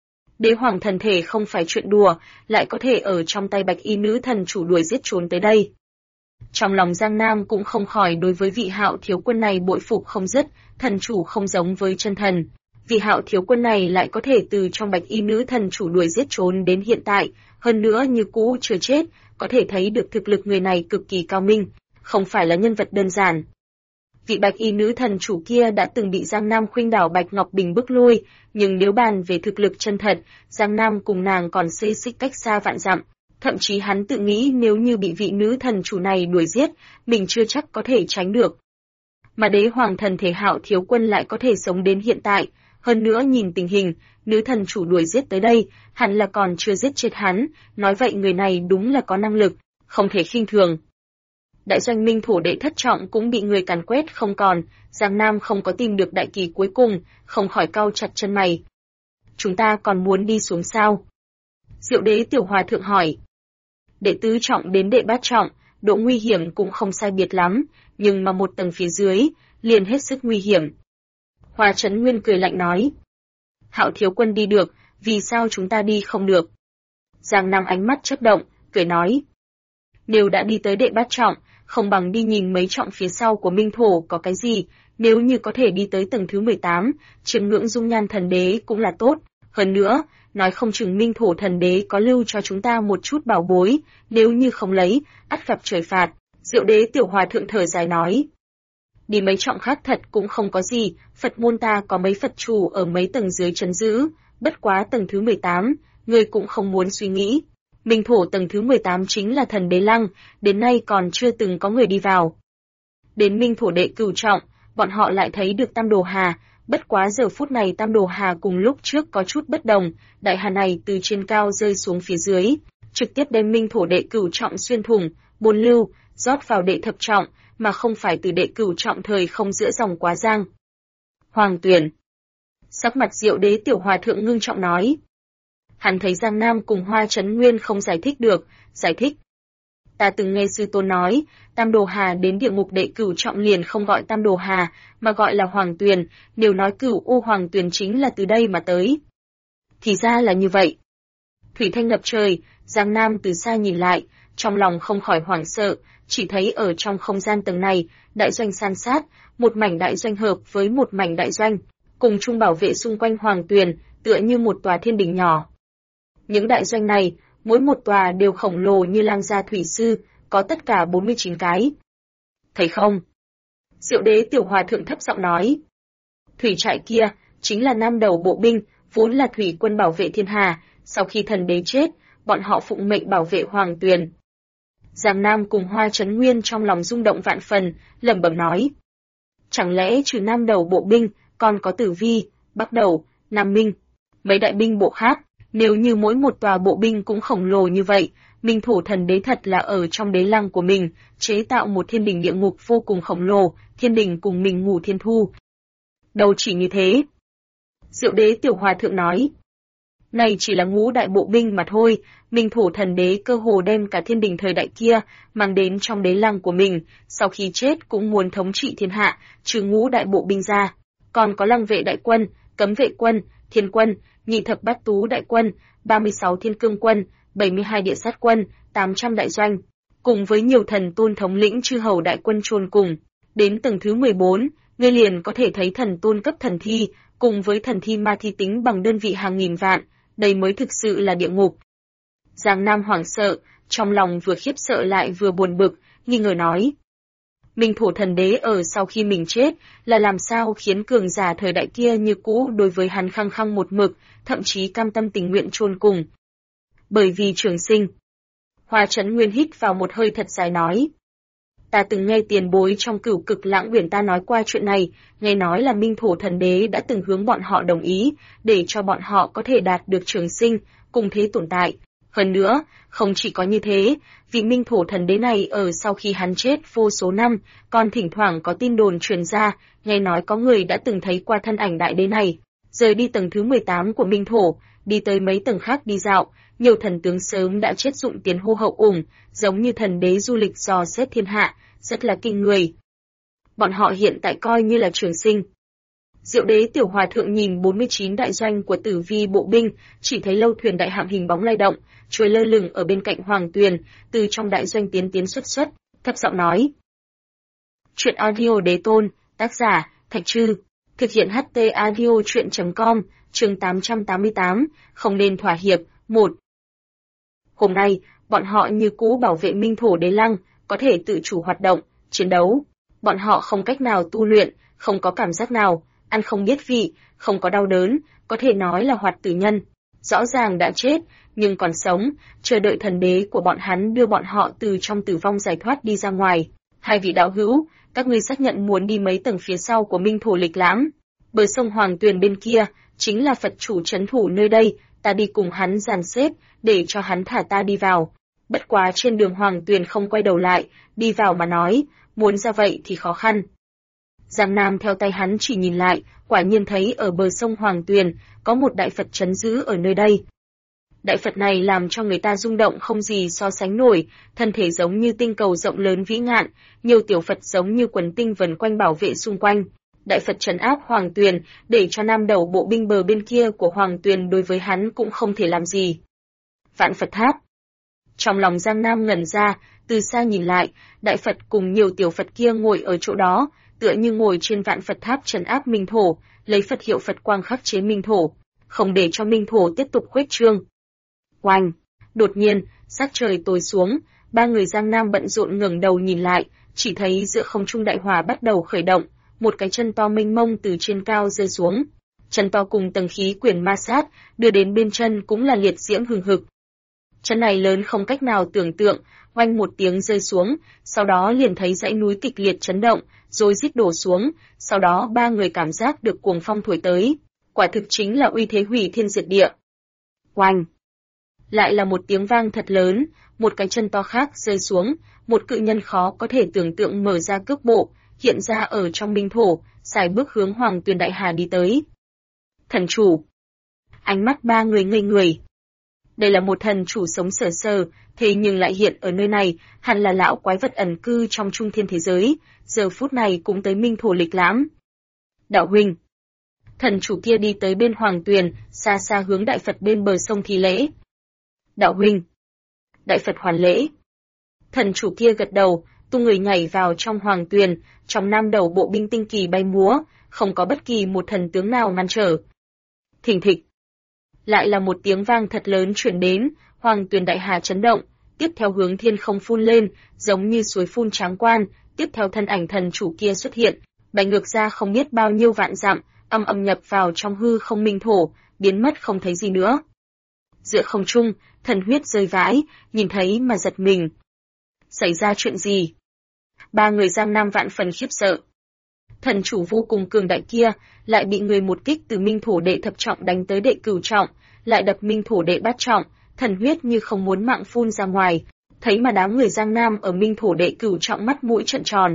Đế hoàng thần thể không phải chuyện đùa, lại có thể ở trong tay Bạch Y nữ thần chủ đuổi giết trốn tới đây. Trong lòng Giang Nam cũng không khỏi đối với vị Hạo Thiếu Quân này bội phục không dứt, thần chủ không giống với chân thần. Vị Hạo Thiếu Quân này lại có thể từ trong Bạch Y nữ thần chủ đuổi giết trốn đến hiện tại, hơn nữa như cũ chưa chết, có thể thấy được thực lực người này cực kỳ cao minh, không phải là nhân vật đơn giản. Vị Bạch Y nữ thần chủ kia đã từng bị Giang Nam khuynh đảo Bạch Ngọc Bình bức lui, nhưng nếu bàn về thực lực chân thật, Giang Nam cùng nàng còn xê xích cách xa vạn dặm. Thậm chí hắn tự nghĩ nếu như bị vị nữ thần chủ này đuổi giết, mình chưa chắc có thể tránh được. Mà đế hoàng thần thể Hạo Thiếu Quân lại có thể sống đến hiện tại, hơn nữa nhìn tình hình, nữ thần chủ đuổi giết tới đây, hẳn là còn chưa giết chết hắn, nói vậy người này đúng là có năng lực, không thể khinh thường. Đại doanh Minh Thổ đệ thất trọng cũng bị người càn quét không còn, Giang Nam không có tìm được đại kỳ cuối cùng, không khỏi cau chặt chân mày. Chúng ta còn muốn đi xuống sao? Diệu Đế Tiểu Hòa Thượng hỏi. Đệ tứ trọng đến đệ bát trọng, độ nguy hiểm cũng không sai biệt lắm, nhưng mà một tầng phía dưới, liền hết sức nguy hiểm. Hoa Chấn Nguyên cười lạnh nói. Hạo Thiếu Quân đi được, vì sao chúng ta đi không được? Giang Nam ánh mắt chớp động, cười nói. Nếu đã đi tới đệ bát trọng, không bằng đi nhìn mấy trọng phía sau của Minh Thổ có cái gì, nếu như có thể đi tới tầng thứ 18, chiếm ngưỡng dung nhan thần đế cũng là tốt. Hơn nữa, nói không chừng Minh Thổ thần đế có lưu cho chúng ta một chút bảo bối, nếu như không lấy, ắt gặp trời phạt. Diệu Đế Tiểu Hòa Thượng thở dài nói. Đi mấy trọng khác thật cũng không có gì, Phật môn ta có mấy Phật chủ ở mấy tầng dưới trấn giữ, bất quá tầng thứ 18, người cũng không muốn suy nghĩ. Minh Thổ tầng thứ 18 chính là thần đế lăng, đến nay còn chưa từng có người đi vào. Đến Minh Thổ đệ cửu trọng, bọn họ lại thấy được Tam Đồ Hà, bất quá giờ phút này Tam Đồ Hà cùng lúc trước có chút bất đồng, đại hà này từ trên cao rơi xuống phía dưới, trực tiếp đem Minh Thổ đệ cửu trọng xuyên thủng, bồn lưu, rót vào đệ thập trọng, mà không phải từ đệ cửu trọng thời không giữa dòng quá giang. Hoàng Tuyền. Sắc mặt Diệu Đế Tiểu Hòa Thượng ngưng trọng nói. Hắn thấy Giang Nam cùng Hoa Chấn Nguyên không giải thích được, giải thích. Ta từng nghe sư tôn nói, Tam Đồ Hà đến địa ngục đệ cửu trọng liền không gọi Tam Đồ Hà, mà gọi là Hoàng Tuyền, nếu nói Cửu U Hoàng Tuyền chính là từ đây mà tới. Thì ra là như vậy. Thủy thanh ngập trời, Giang Nam từ xa nhìn lại, trong lòng không khỏi hoảng sợ, chỉ thấy ở trong không gian tầng này, đại doanh san sát, một mảnh đại doanh hợp với một mảnh đại doanh, cùng chung bảo vệ xung quanh Hoàng Tuyền, tựa như một tòa thiên đình nhỏ. Những đại doanh này, mỗi một tòa đều khổng lồ như lang gia thủy sư, có tất cả 49 cái. Thấy không? Diệu đế tiểu hòa thượng thấp giọng nói. Thủy trại kia, chính là nam đầu bộ binh, vốn là thủy quân bảo vệ thiên hà, sau khi thần đế chết, bọn họ phụng mệnh bảo vệ Hoàng Tuyền. Giang Nam cùng Hoa Trấn Nguyên trong lòng rung động vạn phần, lẩm bẩm nói. Chẳng lẽ trừ nam đầu bộ binh, còn có Tử Vi, Bắc Đầu, Nam Minh, mấy đại binh bộ khác, nếu như mỗi một tòa bộ binh cũng khổng lồ như vậy, Minh Thổ thần đế thật là ở trong đế lăng của mình, chế tạo một thiên đình địa ngục vô cùng khổng lồ, thiên đình cùng mình ngủ thiên thu. Đâu chỉ như thế. Diệu đế tiểu hòa thượng nói. Này chỉ là ngũ đại bộ binh mà thôi, Minh Thổ thần đế cơ hồ đem cả thiên đình thời đại kia mang đến trong đế lăng của mình, sau khi chết cũng muốn thống trị thiên hạ, trừ ngũ đại bộ binh ra, còn có lăng vệ đại quân, cấm vệ quân, thiên quân, nhị thập bát tú đại quân, 36 thiên cương quân, 72 địa sát quân, 800 đại doanh, cùng với nhiều thần tôn thống lĩnh chư hầu đại quân chôn cùng. Đến tầng thứ 14, ngươi liền có thể thấy thần tôn cấp thần thi, cùng với thần thi ma thi tính bằng đơn vị hàng nghìn vạn, đây mới thực sự là địa ngục. Giang Nam hoảng sợ, trong lòng vừa khiếp sợ lại vừa buồn bực, nghi ngờ nói. Minh Thổ thần đế ở sau khi mình chết, là làm sao khiến cường giả thời đại kia như cũ đối với hắn khăng khăng một mực, thậm chí cam tâm tình nguyện chôn cùng. Bởi vì Trường Sinh. Hoa Trấn Nguyên hít vào một hơi thật dài nói. Ta từng nghe tiền bối trong Cửu Cực Lãng Uyển ta nói qua chuyện này, nghe nói là Minh Thổ thần đế đã từng hướng bọn họ đồng ý, để cho bọn họ có thể đạt được Trường Sinh, cùng thế tồn tại. Hơn nữa, không chỉ có như thế, vị Minh Thổ thần đế này ở sau khi hắn chết vô số năm, còn thỉnh thoảng có tin đồn truyền ra, nghe nói có người đã từng thấy qua thân ảnh đại đế này, rời đi tầng thứ 18 của Minh Thổ, đi tới mấy tầng khác đi dạo, nhiều thần tướng sớm đã chết dụng tiến hô hậu ủng, giống như thần đế du lịch dò xét thiên hạ, rất là kinh người. Bọn họ hiện tại coi như là Trường Sinh. Diệu đế tiểu hòa thượng nhìn 49 đại doanh của Tử Vi bộ binh, chỉ thấy lâu thuyền đại hạm hình bóng lay động, trôi lơ lửng ở bên cạnh Hoàng Tuyền, từ trong đại doanh tiến xuất, thấp giọng nói. Chuyện audio đế tôn, tác giả, Thạch Trư, thực hiện HT audio chuyện.com, chương 888, không nên thỏa hiệp, 1. Hôm nay, bọn họ như cũ bảo vệ Minh Thổ đế lăng, có thể tự chủ hoạt động, chiến đấu. Bọn họ không cách nào tu luyện, không có cảm giác nào, ăn không biết vị, không có đau đớn, có thể nói là hoạt tử nhân. Rõ ràng đã chết, nhưng còn sống, chờ đợi thần đế của bọn hắn đưa bọn họ từ trong tử vong giải thoát đi ra ngoài. Hai vị đạo hữu, các ngươi xác nhận muốn đi mấy tầng phía sau của Minh Thổ lịch lãm. Bờ sông Hoàng Tuyền bên kia, chính là Phật chủ trấn thủ nơi đây, ta đi cùng hắn dàn xếp, để cho hắn thả ta đi vào. Bất quá trên đường Hoàng Tuyền không quay đầu lại, đi vào mà nói, muốn ra vậy thì khó khăn. Giang Nam theo tay hắn chỉ nhìn lại, quả nhiên thấy ở bờ sông Hoàng Tuyền, có một đại Phật trấn giữ ở nơi đây. Đại Phật này làm cho người ta rung động không gì so sánh nổi, thân thể giống như tinh cầu rộng lớn vĩ ngạn, nhiều tiểu Phật giống như quần tinh vần quanh bảo vệ xung quanh. Đại Phật trấn áp Hoàng Tuyền, để cho nam đầu bộ binh bờ bên kia của Hoàng Tuyền đối với hắn cũng không thể làm gì. Vạn Phật tháp. Trong lòng Giang Nam ngẩn ra, từ xa nhìn lại, Đại Phật cùng nhiều tiểu Phật kia ngồi ở chỗ đó, tựa như ngồi trên Vạn Phật tháp trấn áp Minh Thổ, lấy Phật hiệu Phật quang khắc chế Minh Thổ, không để cho Minh Thổ tiếp tục khuếch trương. Oanh! Đột nhiên, sắc trời tối xuống, ba người Giang Nam bận rộn ngẩng đầu nhìn lại, chỉ thấy giữa không trung đại hỏa bắt đầu khởi động, một cái chân to mênh mông từ trên cao rơi xuống. Chân to cùng tầng khí quyển ma sát, đưa đến bên chân cũng là liệt diễm hừng hực. Chân này lớn không cách nào tưởng tượng, oanh một tiếng rơi xuống, sau đó liền thấy dãy núi kịch liệt chấn động, rồi rít đổ xuống, sau đó ba người cảm giác được cuồng phong thổi tới. Quả thực chính là uy thế hủy thiên diệt địa. Oanh! Lại là một tiếng vang thật lớn, một cái chân to khác rơi xuống, một cự nhân khó có thể tưởng tượng mở ra cước bộ, hiện ra ở trong Minh Thổ, xài bước hướng Hoàng Tuyền Đại Hà đi tới. Thần chủ! Ánh mắt ba người ngây người. Đây là một thần chủ sống sờ sờ, thế nhưng lại hiện ở nơi này, hẳn là lão quái vật ẩn cư trong trung thiên thế giới, giờ phút này cũng tới Minh Thổ lịch lãm. Đạo huynh! Thần chủ kia đi tới bên Hoàng Tuyền, xa xa hướng Đại Phật bên bờ sông thi lễ. Đạo huynh. Đại Phật hoàn lễ. Thần chủ kia gật đầu, tung người nhảy vào trong hoàng tuyền, trong nam đầu bộ binh tinh kỳ bay múa, không có bất kỳ một thần tướng nào ngăn trở. Thình thịch. Lại là một tiếng vang thật lớn truyền đến, hoàng tuyền đại hà chấn động, tiếp theo hướng thiên không phun lên, giống như suối phun tráng quan, tiếp theo thân ảnh thần chủ kia xuất hiện, bay ngược ra không biết bao nhiêu vạn dặm, âm âm nhập vào trong hư không minh thổ, biến mất không thấy gì nữa. Giữa không trung, thần huyết rơi vãi, nhìn thấy mà giật mình. Xảy ra chuyện gì? Ba người Giang Nam vạn phần khiếp sợ. Thần chủ vô cùng cường đại kia, lại bị người một kích từ minh thổ đệ thập trọng đánh tới đệ cửu trọng, lại đập minh thổ đệ bát trọng, thần huyết như không muốn mạng phun ra ngoài, thấy mà đám người Giang Nam ở minh thổ đệ cửu trọng mắt mũi trợn tròn.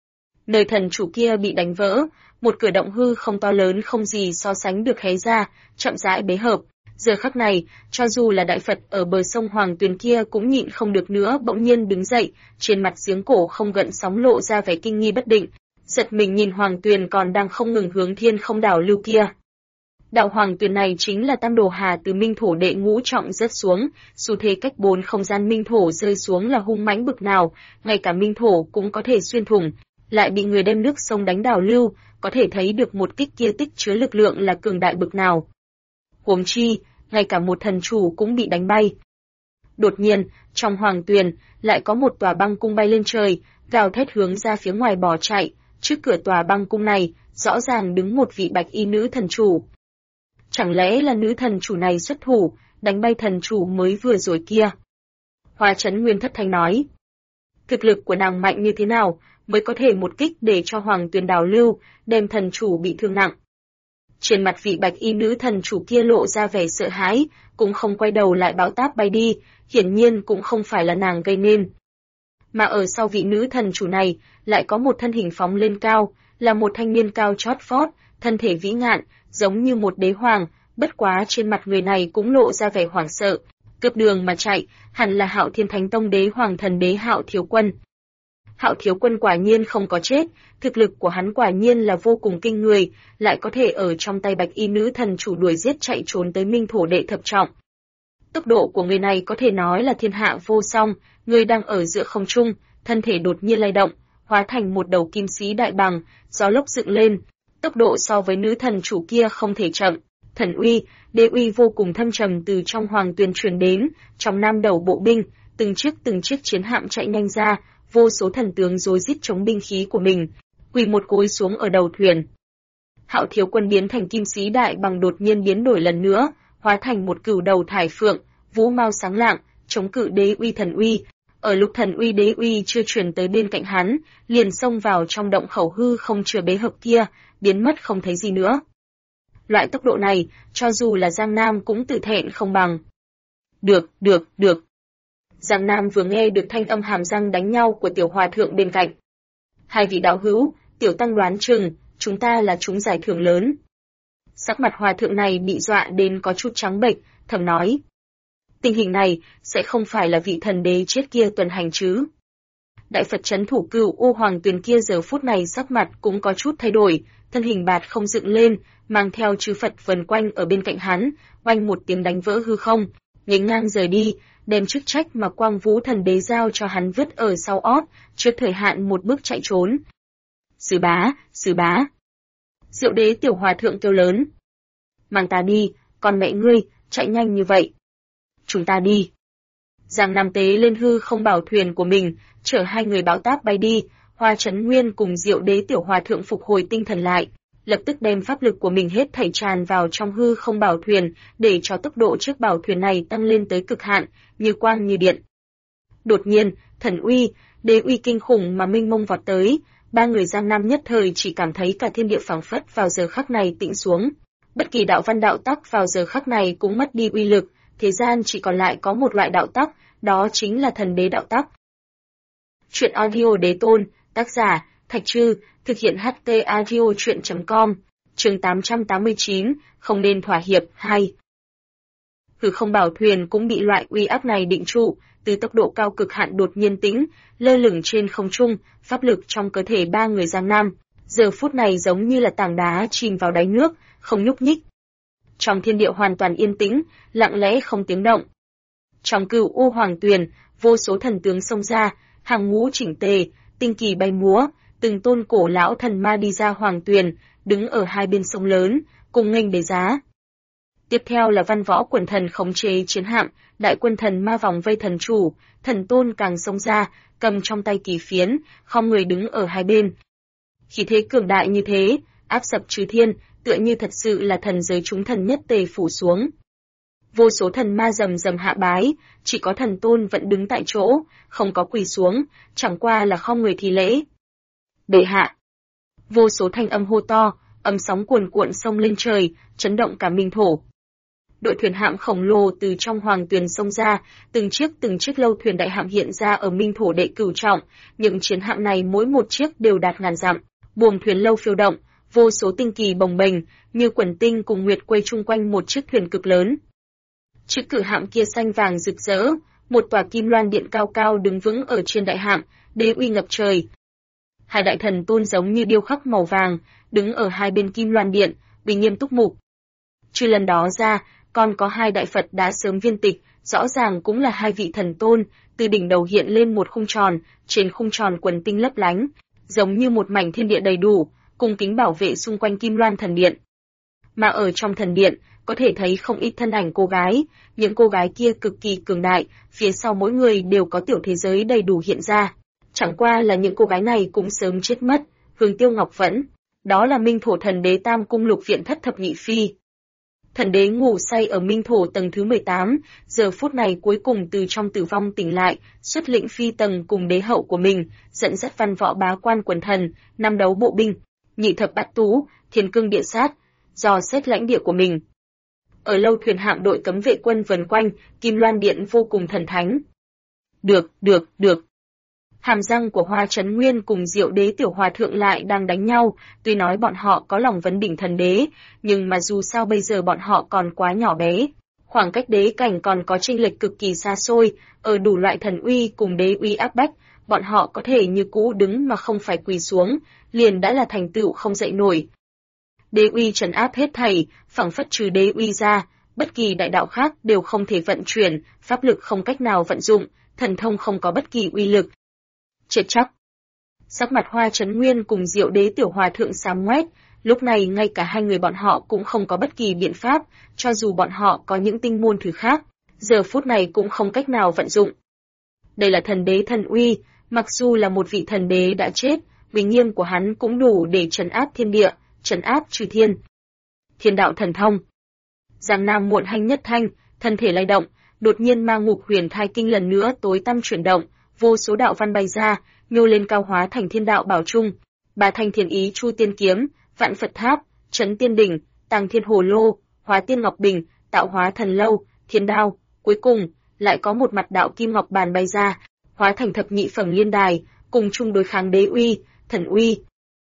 Nơi thần chủ kia bị đánh vỡ, một cửa động hư không to lớn không gì so sánh được hé ra, chậm rãi bế hợp. Giờ khắc này, cho dù là Đại Phật ở bờ sông Hoàng Tuyền kia cũng nhịn không được nữa, bỗng nhiên đứng dậy, trên mặt giếng cổ không gợn sóng lộ ra vẻ kinh nghi bất định, giật mình nhìn Hoàng Tuyền còn đang không ngừng hướng thiên không đảo lưu kia. Đạo Hoàng Tuyền này chính là Tam Đồ Hà từ minh thổ đệ ngũ trọng rớt xuống, xu thế cách 4 không gian minh thổ rơi xuống là hung mãnh bực nào, ngay cả minh thổ cũng có thể xuyên thủng, lại bị người đem nước sông đánh đảo lưu, có thể thấy được một kích kia tích chứa lực lượng là cường đại bực nào. Huống chi, ngay cả một thần chủ cũng bị đánh bay. Đột nhiên, trong Hoàng Tuyền, lại có một tòa băng cung bay lên trời, gào thét hướng ra phía ngoài bỏ chạy, trước cửa tòa băng cung này, rõ ràng đứng một vị bạch y nữ thần chủ. Chẳng lẽ là nữ thần chủ này xuất thủ, đánh bay thần chủ mới vừa rồi kia? Hoa Chấn Nguyên thất thanh nói. Thực lực của nàng mạnh như thế nào, mới có thể một kích để cho Hoàng Tuyền đảo lưu, đem thần chủ bị thương nặng. Trên mặt vị bạch y nữ thần chủ kia lộ ra vẻ sợ hãi, cũng không quay đầu lại bão táp bay đi, hiển nhiên cũng không phải là nàng gây nên. Mà ở sau vị nữ thần chủ này, lại có một thân hình phóng lên cao, là một thanh niên cao chót vót, thân thể vĩ ngạn, giống như một đế hoàng, bất quá trên mặt người này cũng lộ ra vẻ hoảng sợ, cướp đường mà chạy, hẳn là Hạo Thiên Thánh Tông đế hoàng thần đế Hạo Thiếu Quân. Hạo Thiếu Quân quả nhiên không có chết, thực lực của hắn quả nhiên là vô cùng kinh người, lại có thể ở trong tay bạch y nữ thần chủ đuổi giết chạy trốn tới minh thổ đệ thập trọng. Tốc độ của người này có thể nói là thiên hạ vô song, người đang ở giữa không trung, thân thể đột nhiên lay động, hóa thành một đầu kim sĩ đại bằng, gió lốc dựng lên, tốc độ so với nữ thần chủ kia không thể chậm. Thần uy, đế uy vô cùng thâm trầm từ trong Hoàng Tuyền truyền đến, trong nam đầu bộ binh, từng chiếc chiến hạm chạy nhanh ra, vô số thần tướng rối rít chống binh khí của mình, quỳ một gối xuống ở đầu thuyền. Hạo Thiếu Quân biến thành kim sĩ đại bằng đột nhiên biến đổi lần nữa, hóa thành một cửu đầu thải phượng, vũ mau sáng lạng, chống cự đế uy thần uy. Ở lúc thần uy đế uy chưa truyền tới bên cạnh hắn, liền xông vào trong động khẩu hư không chứa bế hợp kia, biến mất không thấy gì nữa. Loại tốc độ này, cho dù là Giang Nam cũng tự thẹn không bằng. Được. Giang Nam vừa nghe được thanh âm hàm răng đánh nhau của tiểu hòa thượng bên cạnh. Hai vị đạo hữu, tiểu tăng đoán chừng, chúng ta là trúng giải thưởng lớn. Sắc mặt hòa thượng này bị dọa đến có chút trắng bệch, thầm nói. Tình hình này, sẽ không phải là vị thần đế chết kia tuần hành chứ. Đại Phật trấn thủ Cửu U Hoàng Tuyền kia giờ phút này sắc mặt cũng có chút thay đổi, thân hình bạt không dựng lên, mang theo chư Phật vần quanh ở bên cạnh hắn, oanh một tiếng đánh vỡ hư không, nghênh ngang rời đi, đem chức trách mà Quang Vũ thần đế giao cho hắn vứt ở sau ót, trước thời hạn một bước chạy trốn. Sư bá. Diệu đế tiểu hòa thượng kêu lớn. Mang ta đi, con mẹ ngươi, chạy nhanh như vậy. Chúng ta đi. Giang Nam tế lên hư không bảo thuyền của mình, chở hai người bão táp bay đi, Hoa Chấn Nguyên cùng Diệu đế tiểu hòa thượng phục hồi tinh thần lại, lập tức đem pháp lực của mình hết thảy tràn vào trong hư không bảo thuyền, để cho tốc độ chiếc bảo thuyền này tăng lên tới cực hạn, như quang như điện. Đột nhiên, thần uy, đế uy kinh khủng mà minh mông vọt tới, ba người Giang Nam nhất thời chỉ cảm thấy cả thiên địa phảng phất vào giờ khắc này tĩnh xuống. Bất kỳ đạo văn đạo tắc vào giờ khắc này cũng mất đi uy lực, thế gian chỉ còn lại có một loại đạo tắc, đó chính là thần đế đạo tắc. Truyện audio đế tôn, tác giả, Thạch Trư, thực hiện HT audio truyện.com, chương 889, không nên thỏa hiệp, 2. Hư không bảo thuyền cũng bị loại uy áp này định trụ, từ tốc độ cao cực hạn đột nhiên tĩnh, lơ lửng trên không trung, pháp lực trong cơ thể ba người Giang Nam, giờ phút này giống như là tảng đá chìm vào đáy nước, không nhúc nhích. Trong thiên địa hoàn toàn yên tĩnh, lặng lẽ không tiếng động. Trong Cửu U Hoàng Tuyền, vô số thần tướng xông ra, hàng ngũ chỉnh tề, tinh kỳ bay múa, từng tôn cổ lão thần ma đi ra Hoàng Tuyền, đứng ở hai bên sông lớn, cùng nghênh đế giá. Tiếp theo là văn võ quần thần khống chế chiến hạm, đại quân thần ma vòng vây thần chủ, thần tôn càng xông ra, cầm trong tay kỳ phiến, khom người đứng ở hai bên. Khí thế cường đại như thế, áp sập trừ thiên, tựa như thật sự là thần giới chúng thần nhất tề phủ xuống. Vô số thần ma rầm rầm hạ bái, chỉ có thần tôn vẫn đứng tại chỗ, không có quỳ xuống, chẳng qua là khom người thi lễ. Bệ hạ. Vô số thanh âm hô to, âm sóng cuồn cuộn sông lên trời, chấn động cả minh thổ. Đội thuyền hạm khổng lồ từ trong Hoàng Tuyền xông ra, từng chiếc lâu thuyền đại hạm hiện ra ở minh thổ đệ cửu trọng, những chiến hạm này mỗi một chiếc đều đạt ngàn dặm, buồm thuyền lâu phiêu động, vô số tinh kỳ bồng bềnh, như quần tinh cùng nguyệt quay chung quanh một chiếc thuyền cực lớn. Chiếc cử hạm kia xanh vàng rực rỡ, một tòa kim loan điện cao cao đứng vững ở trên đại hạm, đế uy ngập trời. Hai đại thần tôn giống như điêu khắc màu vàng, đứng ở hai bên kim loan điện, uy nghiêm túc mục. Trừ lần đó ra, còn có hai đại Phật đã sớm viên tịch, rõ ràng cũng là hai vị thần tôn, từ đỉnh đầu hiện lên một khung tròn, trên khung tròn quần tinh lấp lánh, giống như một mảnh thiên địa đầy đủ, cung kính bảo vệ xung quanh kim loan thần điện. Mà ở trong thần điện, có thể thấy không ít thân ảnh cô gái, những cô gái kia cực kỳ cường đại, phía sau mỗi người đều có tiểu thế giới đầy đủ hiện ra. Chẳng qua là những cô gái này cũng sớm chết mất, Hương Tiêu Ngọc Vẫn, đó là Minh Thổ Thần Đế Tam Cung Lục Viện Thất Thập Nhị Phi. Thần đế ngủ say ở Minh Thổ tầng thứ 18, giờ phút này cuối cùng từ trong tử vong tỉnh lại, xuất lĩnh phi tầng cùng đế hậu của mình, dẫn dắt văn võ bá quan quần thần, năm đấu bộ binh, nhị thập bát tú, thiên cương địa sát, dò xét lãnh địa của mình. Ở lâu thuyền hạm đội cấm vệ quân vần quanh, kim loan điện vô cùng thần thánh. Được. Hàm răng của Hoa Chấn Nguyên cùng Diệu Đế Tiểu Hòa Thượng lại đang đánh nhau, tuy nói bọn họ có lòng vấn đỉnh thần đế, nhưng mà dù sao bây giờ bọn họ còn quá nhỏ bé. Khoảng cách đế cảnh còn có chênh lệch cực kỳ xa xôi, ở đủ loại thần uy cùng đế uy áp bách, bọn họ có thể như cũ đứng mà không phải quỳ xuống, liền đã là thành tựu không dậy nổi. Đế uy trấn áp hết thảy, phảng phất trừ đế uy ra, bất kỳ đại đạo khác đều không thể vận chuyển, pháp lực không cách nào vận dụng, thần thông không có bất kỳ uy lực. Chết chắc. Sắc mặt Hoa Chấn Nguyên cùng Diệu Đế Tiểu Hòa Thượng xám ngoét, lúc này ngay cả hai người bọn họ cũng không có bất kỳ biện pháp, cho dù bọn họ có những tinh môn thứ khác, giờ phút này cũng không cách nào vận dụng. Đây là thần đế thần uy, mặc dù là một vị thần đế đã chết, uy nghiêm của hắn cũng đủ để trấn áp thiên địa, trấn áp trừ thiên. Thiên đạo thần thông. Giang Nam muộn hanh nhất thanh, thân thể lay động, đột nhiên Ma Ngục Huyền Thai Kinh lần nữa tối tăm chuyển động, vô số đạo văn bay ra, nhô lên cao hóa thành thiên đạo bảo trung, Ba Thanh Thiên Ý Chu Tiên Kiếm, Vạn Phật Tháp, Trấn Tiên Đỉnh, Tàng Thiên Hồ Lô, Hóa Tiên Ngọc Bình, Tạo Hóa Thần Lâu, Thiên Đao, cuối cùng lại có một mặt đạo kim ngọc bàn bay ra, hóa thành thập nhị phẩm liên đài, cùng chung đối kháng đế uy, thần uy.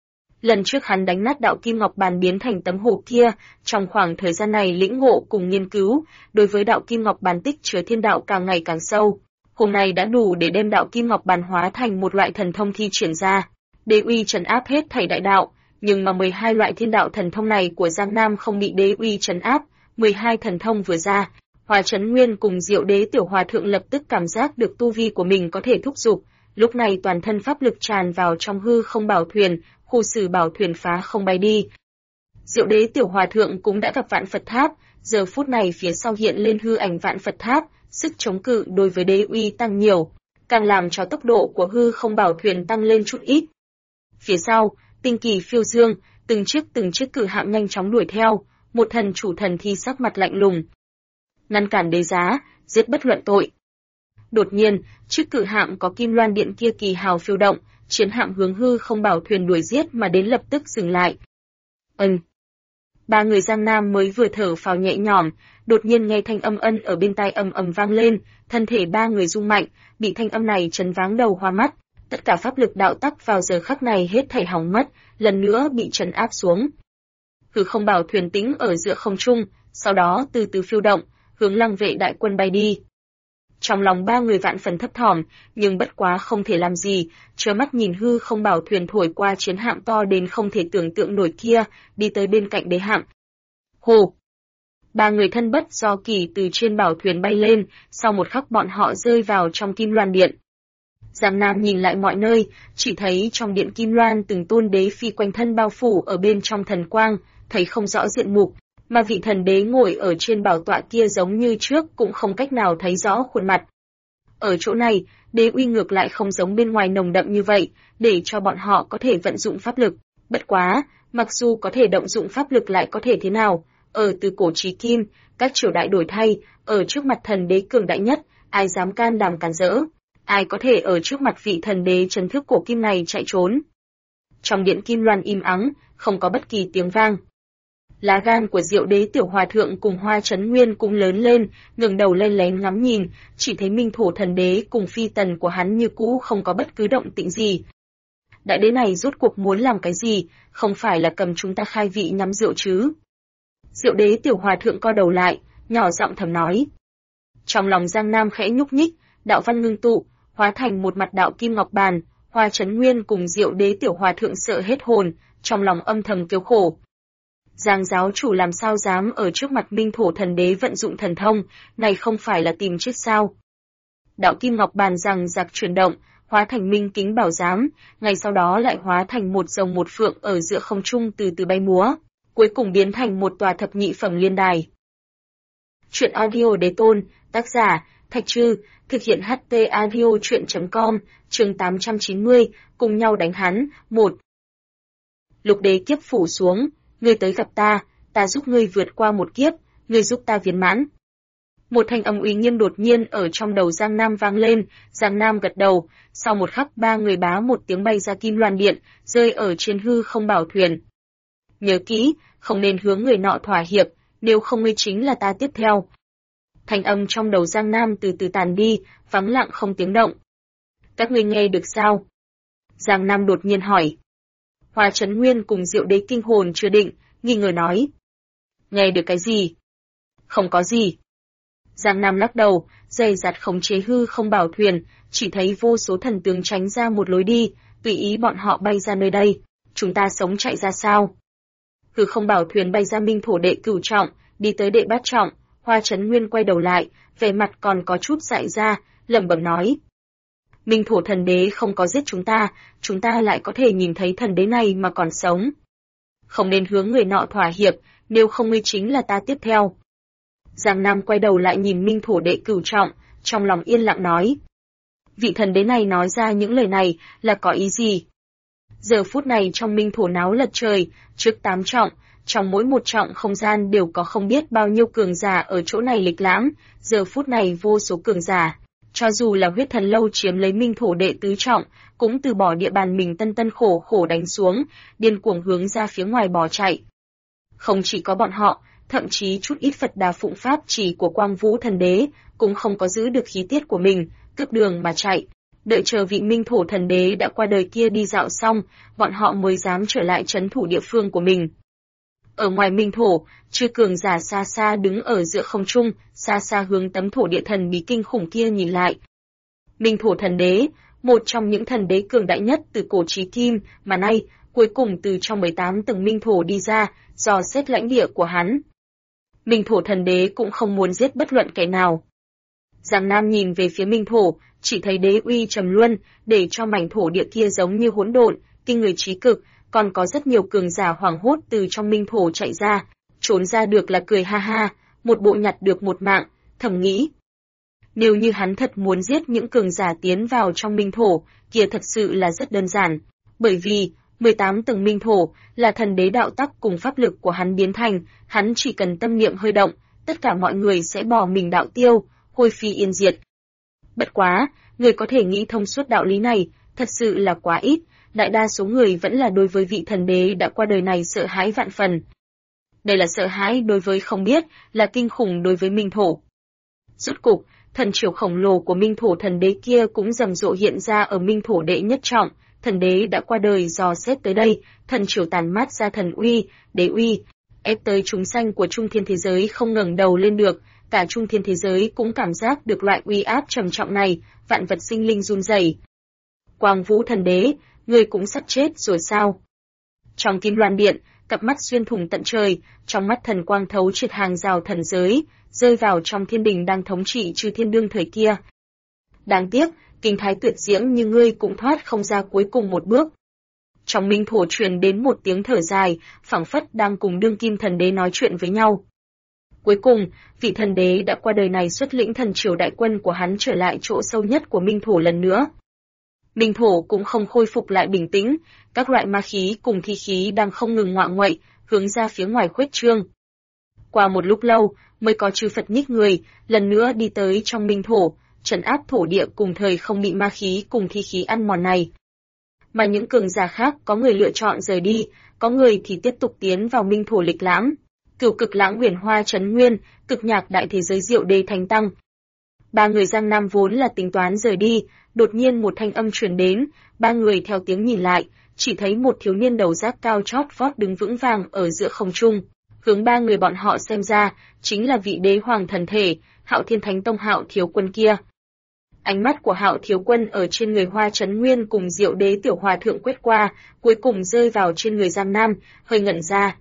Lần trước hắn đánh nát đạo kim ngọc bàn biến thành tấm hộp kia, trong khoảng thời gian này lĩnh ngộ cùng nghiên cứu, đối với đạo kim ngọc bàn tích chứa thiên đạo càng ngày càng sâu. Hôm nay đã đủ để đem đạo kim ngọc bàn hóa thành một loại thần thông thi triển ra. Đế uy trấn áp hết thảy đại đạo, nhưng mà 12 loại thiên đạo thần thông này của Giang Nam không bị đế uy trấn áp, 12 thần thông vừa ra, Hoa Chấn Nguyên cùng Diệu Đế Tiểu Hòa Thượng lập tức cảm giác được tu vi của mình có thể thúc giục, lúc này toàn thân pháp lực tràn vào trong hư không bảo thuyền, khu xử bảo thuyền phá không bay đi. Diệu Đế Tiểu Hòa Thượng cũng đã gặp Vạn Phật Tháp, giờ phút này phía sau hiện lên hư ảnh Vạn Phật Tháp, sức chống cự đối với đế uy tăng nhiều, càng làm cho tốc độ của hư không bảo thuyền tăng lên chút ít. Phía sau, tinh kỳ phiêu dương, từng chiếc cử hạm nhanh chóng đuổi theo, một thần chủ thần thi sắc mặt lạnh lùng. Ngăn cản đế giá, giết bất luận tội. Đột nhiên, chiếc cử hạm có kim loan điện kia kỳ hào phiêu động, chiến hạm hướng hư không bảo thuyền đuổi giết mà đến lập tức dừng lại. Ba người Giang Nam mới vừa thở phào nhẹ nhõm, đột nhiên nghe thanh âm ân ở bên tai ầm ầm vang lên, thân thể ba người rung mạnh, bị thanh âm này chấn váng đầu hoa mắt, tất cả pháp lực đạo tắc vào giờ khắc này hết thảy hỏng mất, lần nữa bị trấn áp xuống. Hư không bảo thuyền tĩnh ở giữa không trung, sau đó từ từ phiêu động, hướng Lăng Vệ đại quân bay đi. Trong lòng ba người vạn phần thấp thỏm, nhưng bất quá không thể làm gì, trơ mắt nhìn hư không bảo thuyền thổi qua chiến hạm to đến không thể tưởng tượng nổi kia, đi tới bên cạnh đế hạm. Hồ! Ba người thân bất do kỳ từ trên bảo thuyền bay lên, sau một khắc bọn họ rơi vào trong Kim Loan Điện. Giang Nam nhìn lại mọi nơi, chỉ thấy trong điện Kim Loan từng tôn đế phi quanh thân bao phủ ở bên trong thần quang, thấy không rõ diện mục, mà vị thần đế ngồi ở trên bảo tọa kia giống như trước cũng không cách nào thấy rõ khuôn mặt. Ở chỗ này, đế uy ngược lại không giống bên ngoài nồng đậm như vậy, để cho bọn họ có thể vận dụng pháp lực. Bất quá, mặc dù có thể động dụng pháp lực lại có thể thế nào, ở từ cổ chí kim, các triều đại đổi thay, ở trước mặt thần đế cường đại nhất, ai dám can đảm cản rỡ, ai có thể ở trước mặt vị thần đế trấn thức cổ kim này chạy trốn. Trong điện Kim Loan im ắng, không có bất kỳ tiếng vang. Lá gan của Diệu Đế Tiểu Hòa Thượng cùng Hoa Chấn Nguyên cũng lớn lên, ngẩng đầu lên lén ngắm nhìn, chỉ thấy Minh Thổ Thần Đế cùng phi tần của hắn như cũ không có bất cứ động tĩnh gì. Đại đế này rốt cuộc muốn làm cái gì, không phải là cầm chúng ta khai vị nhắm rượu chứ? Diệu Đế Tiểu Hòa Thượng co đầu lại, nhỏ giọng thầm nói. Trong lòng Giang Nam khẽ nhúc nhích, đạo văn ngưng tụ, hóa thành một mặt đạo kim ngọc bàn. Hoa Chấn Nguyên cùng Diệu Đế Tiểu Hòa Thượng sợ hết hồn, trong lòng âm thầm kêu khổ. Giang giáo chủ làm sao dám ở trước mặt Minh Thổ Thần Đế vận dụng thần thông, này không phải là tìm chết sao? Đạo kim ngọc bàn rằng giặc chuyển động, hóa thành Minh Kính Bảo Giám, ngày sau đó lại hóa thành một rồng một phượng ở giữa không trung từ từ bay múa, cuối cùng biến thành một tòa thập nhị phẩm liên đài. Truyện audio đế tôn, tác giả, Thạch Trư, thực hiện HT audio truyện.com, chương 890, cùng nhau đánh hắn, 1. Lục đế kiếp phủ xuống, ngươi tới gặp ta giúp ngươi vượt qua một kiếp, ngươi giúp ta viên mãn. Một thanh âm uy nghiêm đột nhiên ở trong đầu Giang Nam vang lên, Giang Nam gật đầu, sau một khắc ba người bá một tiếng bay ra Kim Loan Điện, rơi ở trên hư không bảo thuyền. Nhớ kỹ, không nên hướng người nọ thỏa hiệp, nếu không ngươi chính là ta tiếp theo. Thanh âm trong đầu Giang Nam từ từ tàn đi, vắng lặng không tiếng động. Các ngươi nghe được sao? Giang Nam đột nhiên hỏi. Hoa Chấn Nguyên cùng Diệu Đế kinh hồn chưa định, nghi ngờ nói. Nghe được cái gì? Không có gì. Giang Nam lắc đầu, dày dặt khống chế hư không bảo thuyền, chỉ thấy vô số thần tướng tránh ra một lối đi, tùy ý bọn họ bay ra nơi đây. Chúng ta sống chạy ra sao? Hư không bảo thuyền bay ra Minh Thổ đệ cửu trọng, đi tới đệ bát trọng. Hoa Chấn Nguyên quay đầu lại, vẻ mặt còn có chút dại ra, lẩm bẩm nói. Minh Thổ Thần Đế không có giết chúng ta lại có thể nhìn thấy thần đế này mà còn sống. Không nên hướng người nọ thỏa hiệp, nếu không ngươi chính là ta tiếp theo. Giang Nam quay đầu lại nhìn Minh Thổ đệ cửu trọng, trong lòng yên lặng nói. Vị thần đế này nói ra những lời này là có ý gì? Giờ phút này trong Minh Thổ náo lật trời, trước 8 trọng, trong mỗi một trọng không gian đều có không biết bao nhiêu cường giả ở chỗ này lịch lãm, giờ phút này vô số cường giả. Cho dù là huyết thần lâu chiếm lấy Minh Thổ đệ tứ trọng, cũng từ bỏ địa bàn mình tân khổ khổ đánh xuống, điên cuồng hướng ra phía ngoài bỏ chạy. Không chỉ có bọn họ, thậm chí chút ít Phật Đà phụng pháp chỉ của Quang Vũ Thần Đế, cũng không có giữ được khí tiết của mình, cướp đường mà chạy. Đợi chờ vị Minh Thổ Thần Đế đã qua đời kia đi dạo xong, bọn họ mới dám trở lại trấn thủ địa phương của mình. Ở ngoài Minh Thổ, chư cường giả xa xa đứng ở giữa không trung, xa xa hướng tấm thổ địa thần bí kinh khủng kia nhìn lại. Minh Thổ Thần Đế, một trong những thần đế cường đại nhất từ cổ chí kim, mà nay, cuối cùng từ trong 18 tầng Minh Thổ đi ra, dò xét lãnh địa của hắn. Minh Thổ Thần Đế cũng không muốn giết bất luận kẻ nào. Giang Nam nhìn về phía Minh Thổ, chỉ thấy đế uy trầm luân, để cho mảnh thổ địa kia giống như hỗn độn, kinh người trí cực, còn có rất nhiều cường giả hoảng hốt từ trong Minh Thổ chạy ra, trốn ra được là cười ha ha, một bộ nhặt được một mạng, thầm nghĩ. Nếu như hắn thật muốn giết những cường giả tiến vào trong Minh Thổ, kia thật sự là rất đơn giản, bởi vì 18 tầng Minh Thổ là thần đế đạo tắc cùng pháp lực của hắn biến thành, hắn chỉ cần tâm niệm hơi động, tất cả mọi người sẽ bỏ mình đạo tiêu, hôi phi yên diệt. Bất quá, người có thể nghĩ thông suốt đạo lý này, thật sự là quá ít, đại đa số người vẫn là đối với vị thần đế đã qua đời này sợ hãi vạn phần. Đây là sợ hãi đối với không biết, là kinh khủng đối với Minh Thổ. Rốt cục, thần triều khổng lồ của Minh Thổ thần đế kia cũng rầm rộ hiện ra ở Minh Thổ đệ nhất trọng, thần đế đã qua đời dò xét tới đây, thần triều tàn mát ra thần uy, đế uy, ép tới chúng sanh của trung thiên thế giới không ngẩng đầu lên được, cả trung thiên thế giới cũng cảm giác được loại uy áp trầm trọng này, vạn vật sinh linh run rẩy. Quang Vũ thần đế, ngươi cũng sắp chết rồi sao? Trong Kim Loan Điện, cặp mắt xuyên thủng tận trời, trong mắt thần quang thấu triệt hàng rào thần giới, rơi vào trong thiên đình đang thống trị Chư Thiên Đương thời kia. Đáng tiếc, kinh thái tuyệt diễm như ngươi cũng thoát không ra cuối cùng một bước. Trong minh thổ truyền đến một tiếng thở dài, phảng phất đang cùng đương kim thần đế nói chuyện với nhau. Cuối cùng, vị thần đế đã qua đời này xuất lĩnh thần triều đại quân của hắn trở lại chỗ sâu nhất của minh thổ lần nữa. Minh thổ cũng không khôi phục lại bình tĩnh, các loại ma khí cùng thi khí đang không ngừng ngoạ nguậy, hướng ra phía ngoài khuếch trương. Qua một lúc lâu, mới có chư Phật nhích người, lần nữa đi tới trong minh thổ, trấn áp thổ địa cùng thời không bị ma khí cùng thi khí ăn mòn này. Mà những cường giả khác có người lựa chọn rời đi, có người thì tiếp tục tiến vào minh thổ lịch lãm. Cửu Cực Lãng Huyền Hoa Trấn Nguyên, Cực Nhạc Đại Thế Giới Diệu Đế Thánh Tăng. Ba người Giang Nam vốn là tính toán rời đi, đột nhiên một thanh âm truyền đến, ba người theo tiếng nhìn lại, chỉ thấy một thiếu niên đầu rác cao chót vót đứng vững vàng ở giữa không trung. Hướng ba người bọn họ xem ra, chính là vị đế hoàng thần thể, Hạo Thiên Thánh Tông Hạo Thiếu Quân kia. Ánh mắt của Hạo Thiếu Quân ở trên người Hoa Trấn Nguyên cùng Diệu Đế Tiểu Hòa Thượng quét qua, cuối cùng rơi vào trên người Giang Nam, hơi ngẩn ra.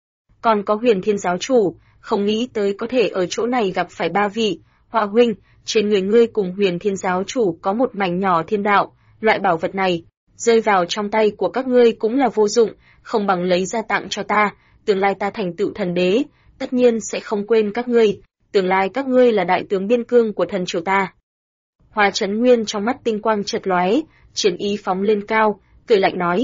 Còn có Huyền Thiên Giáo Chủ, không nghĩ tới có thể ở chỗ này gặp phải ba vị. Họa huynh, trên người ngươi cùng Huyền Thiên Giáo Chủ có một mảnh nhỏ thiên đạo, loại bảo vật này, rơi vào trong tay của các ngươi cũng là vô dụng, không bằng lấy ra tặng cho ta, tương lai ta thành tựu thần đế, tất nhiên sẽ không quên các ngươi, tương lai các ngươi là đại tướng biên cương của thần triều ta. Hoa Trấn Nguyên trong mắt tinh quang chợt lóe, chiến ý phóng lên cao, cười lạnh nói: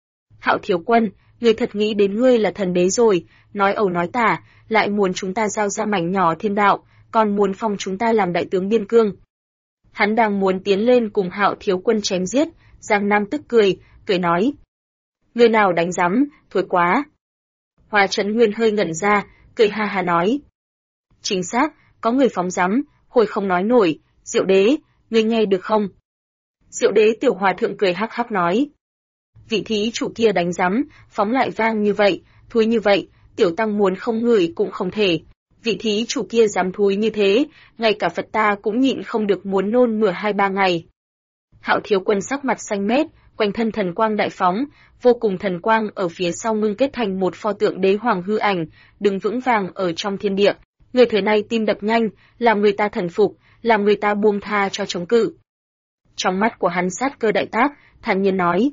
Hạo Thiếu Quân, ngươi thật nghĩ đến ngươi là thần đế rồi, nói ẩu nói tả, lại muốn chúng ta giao ra mảnh nhỏ thiên đạo, còn muốn phong chúng ta làm đại tướng biên cương. Hắn đang muốn tiến lên cùng Hạo Thiếu Quân chém giết, Giang Nam tức cười nói: Ngươi nào đánh rắm, thối quá. Hoa Trấn Nguyên hơi ngẩn ra, cười ha ha nói: Chính xác, có người phóng rắm, hồi không nói nổi, Diệu Đế, ngươi nghe được không? Diệu Đế Tiểu Hòa Thượng cười hắc hắc nói: Vị thí chủ kia đánh rắm, phóng lại vang như vậy, thúi như vậy, tiểu tăng muốn không ngửi cũng không thể. Vị thí chủ kia dám thúi như thế, ngay cả Phật ta cũng nhịn không được muốn nôn mửa 2-3 ngày. Hạo Thiếu Quân sắc mặt xanh mét, quanh thân thần quang đại phóng, vô cùng thần quang ở phía sau ngưng kết thành một pho tượng đế hoàng hư ảnh, đứng vững vàng ở trong thiên địa. Người thời này tim đập nhanh, làm người ta thần phục, làm người ta buông tha cho chống cự. Trong mắt của hắn sát cơ đại tác, thản nhiên nói: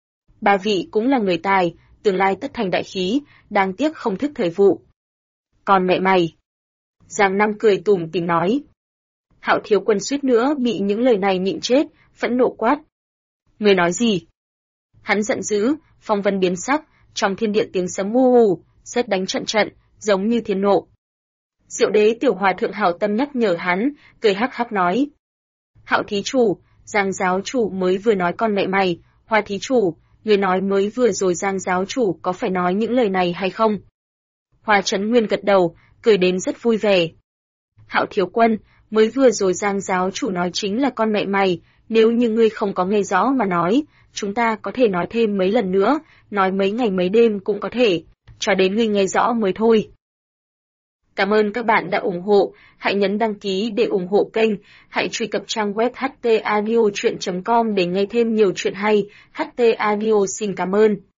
Ba vị cũng là người tài, tương lai tất thành đại khí, đáng tiếc không thức thời vụ. Còn mẹ mày! Giang Nam cười tủm tỉm nói. Hạo Thiếu Quân suýt nữa bị những lời này nhịn chết, phẫn nộ quát: Người nói gì? Hắn giận dữ, phong vân biến sắc, trong thiên địa tiếng sấm ù ù, sét đánh trận trận, giống như thiên nộ. Diệu Đế Tiểu Hòa Thượng hảo tâm nhắc nhở hắn, cười hắc hắc nói: Hạo thí chủ, Giang giáo chủ mới vừa nói con mẹ mày. Hoa thí chủ, người nói mới vừa rồi Giang giáo chủ có phải nói những lời này hay không? Hoa Trấn Nguyên gật đầu, cười đến rất vui vẻ. Hạo Thiếu Quân, mới vừa rồi Giang giáo chủ nói chính là con mẹ mày, nếu như ngươi không có nghe rõ mà nói, chúng ta có thể nói thêm mấy lần nữa, nói mấy ngày mấy đêm cũng có thể, cho đến ngươi nghe rõ mới thôi. Cảm ơn các bạn đã ủng hộ, hãy nhấn đăng ký để ủng hộ kênh, hãy truy cập trang web htaudio.com để nghe thêm nhiều chuyện hay. HT Audio xin cảm ơn.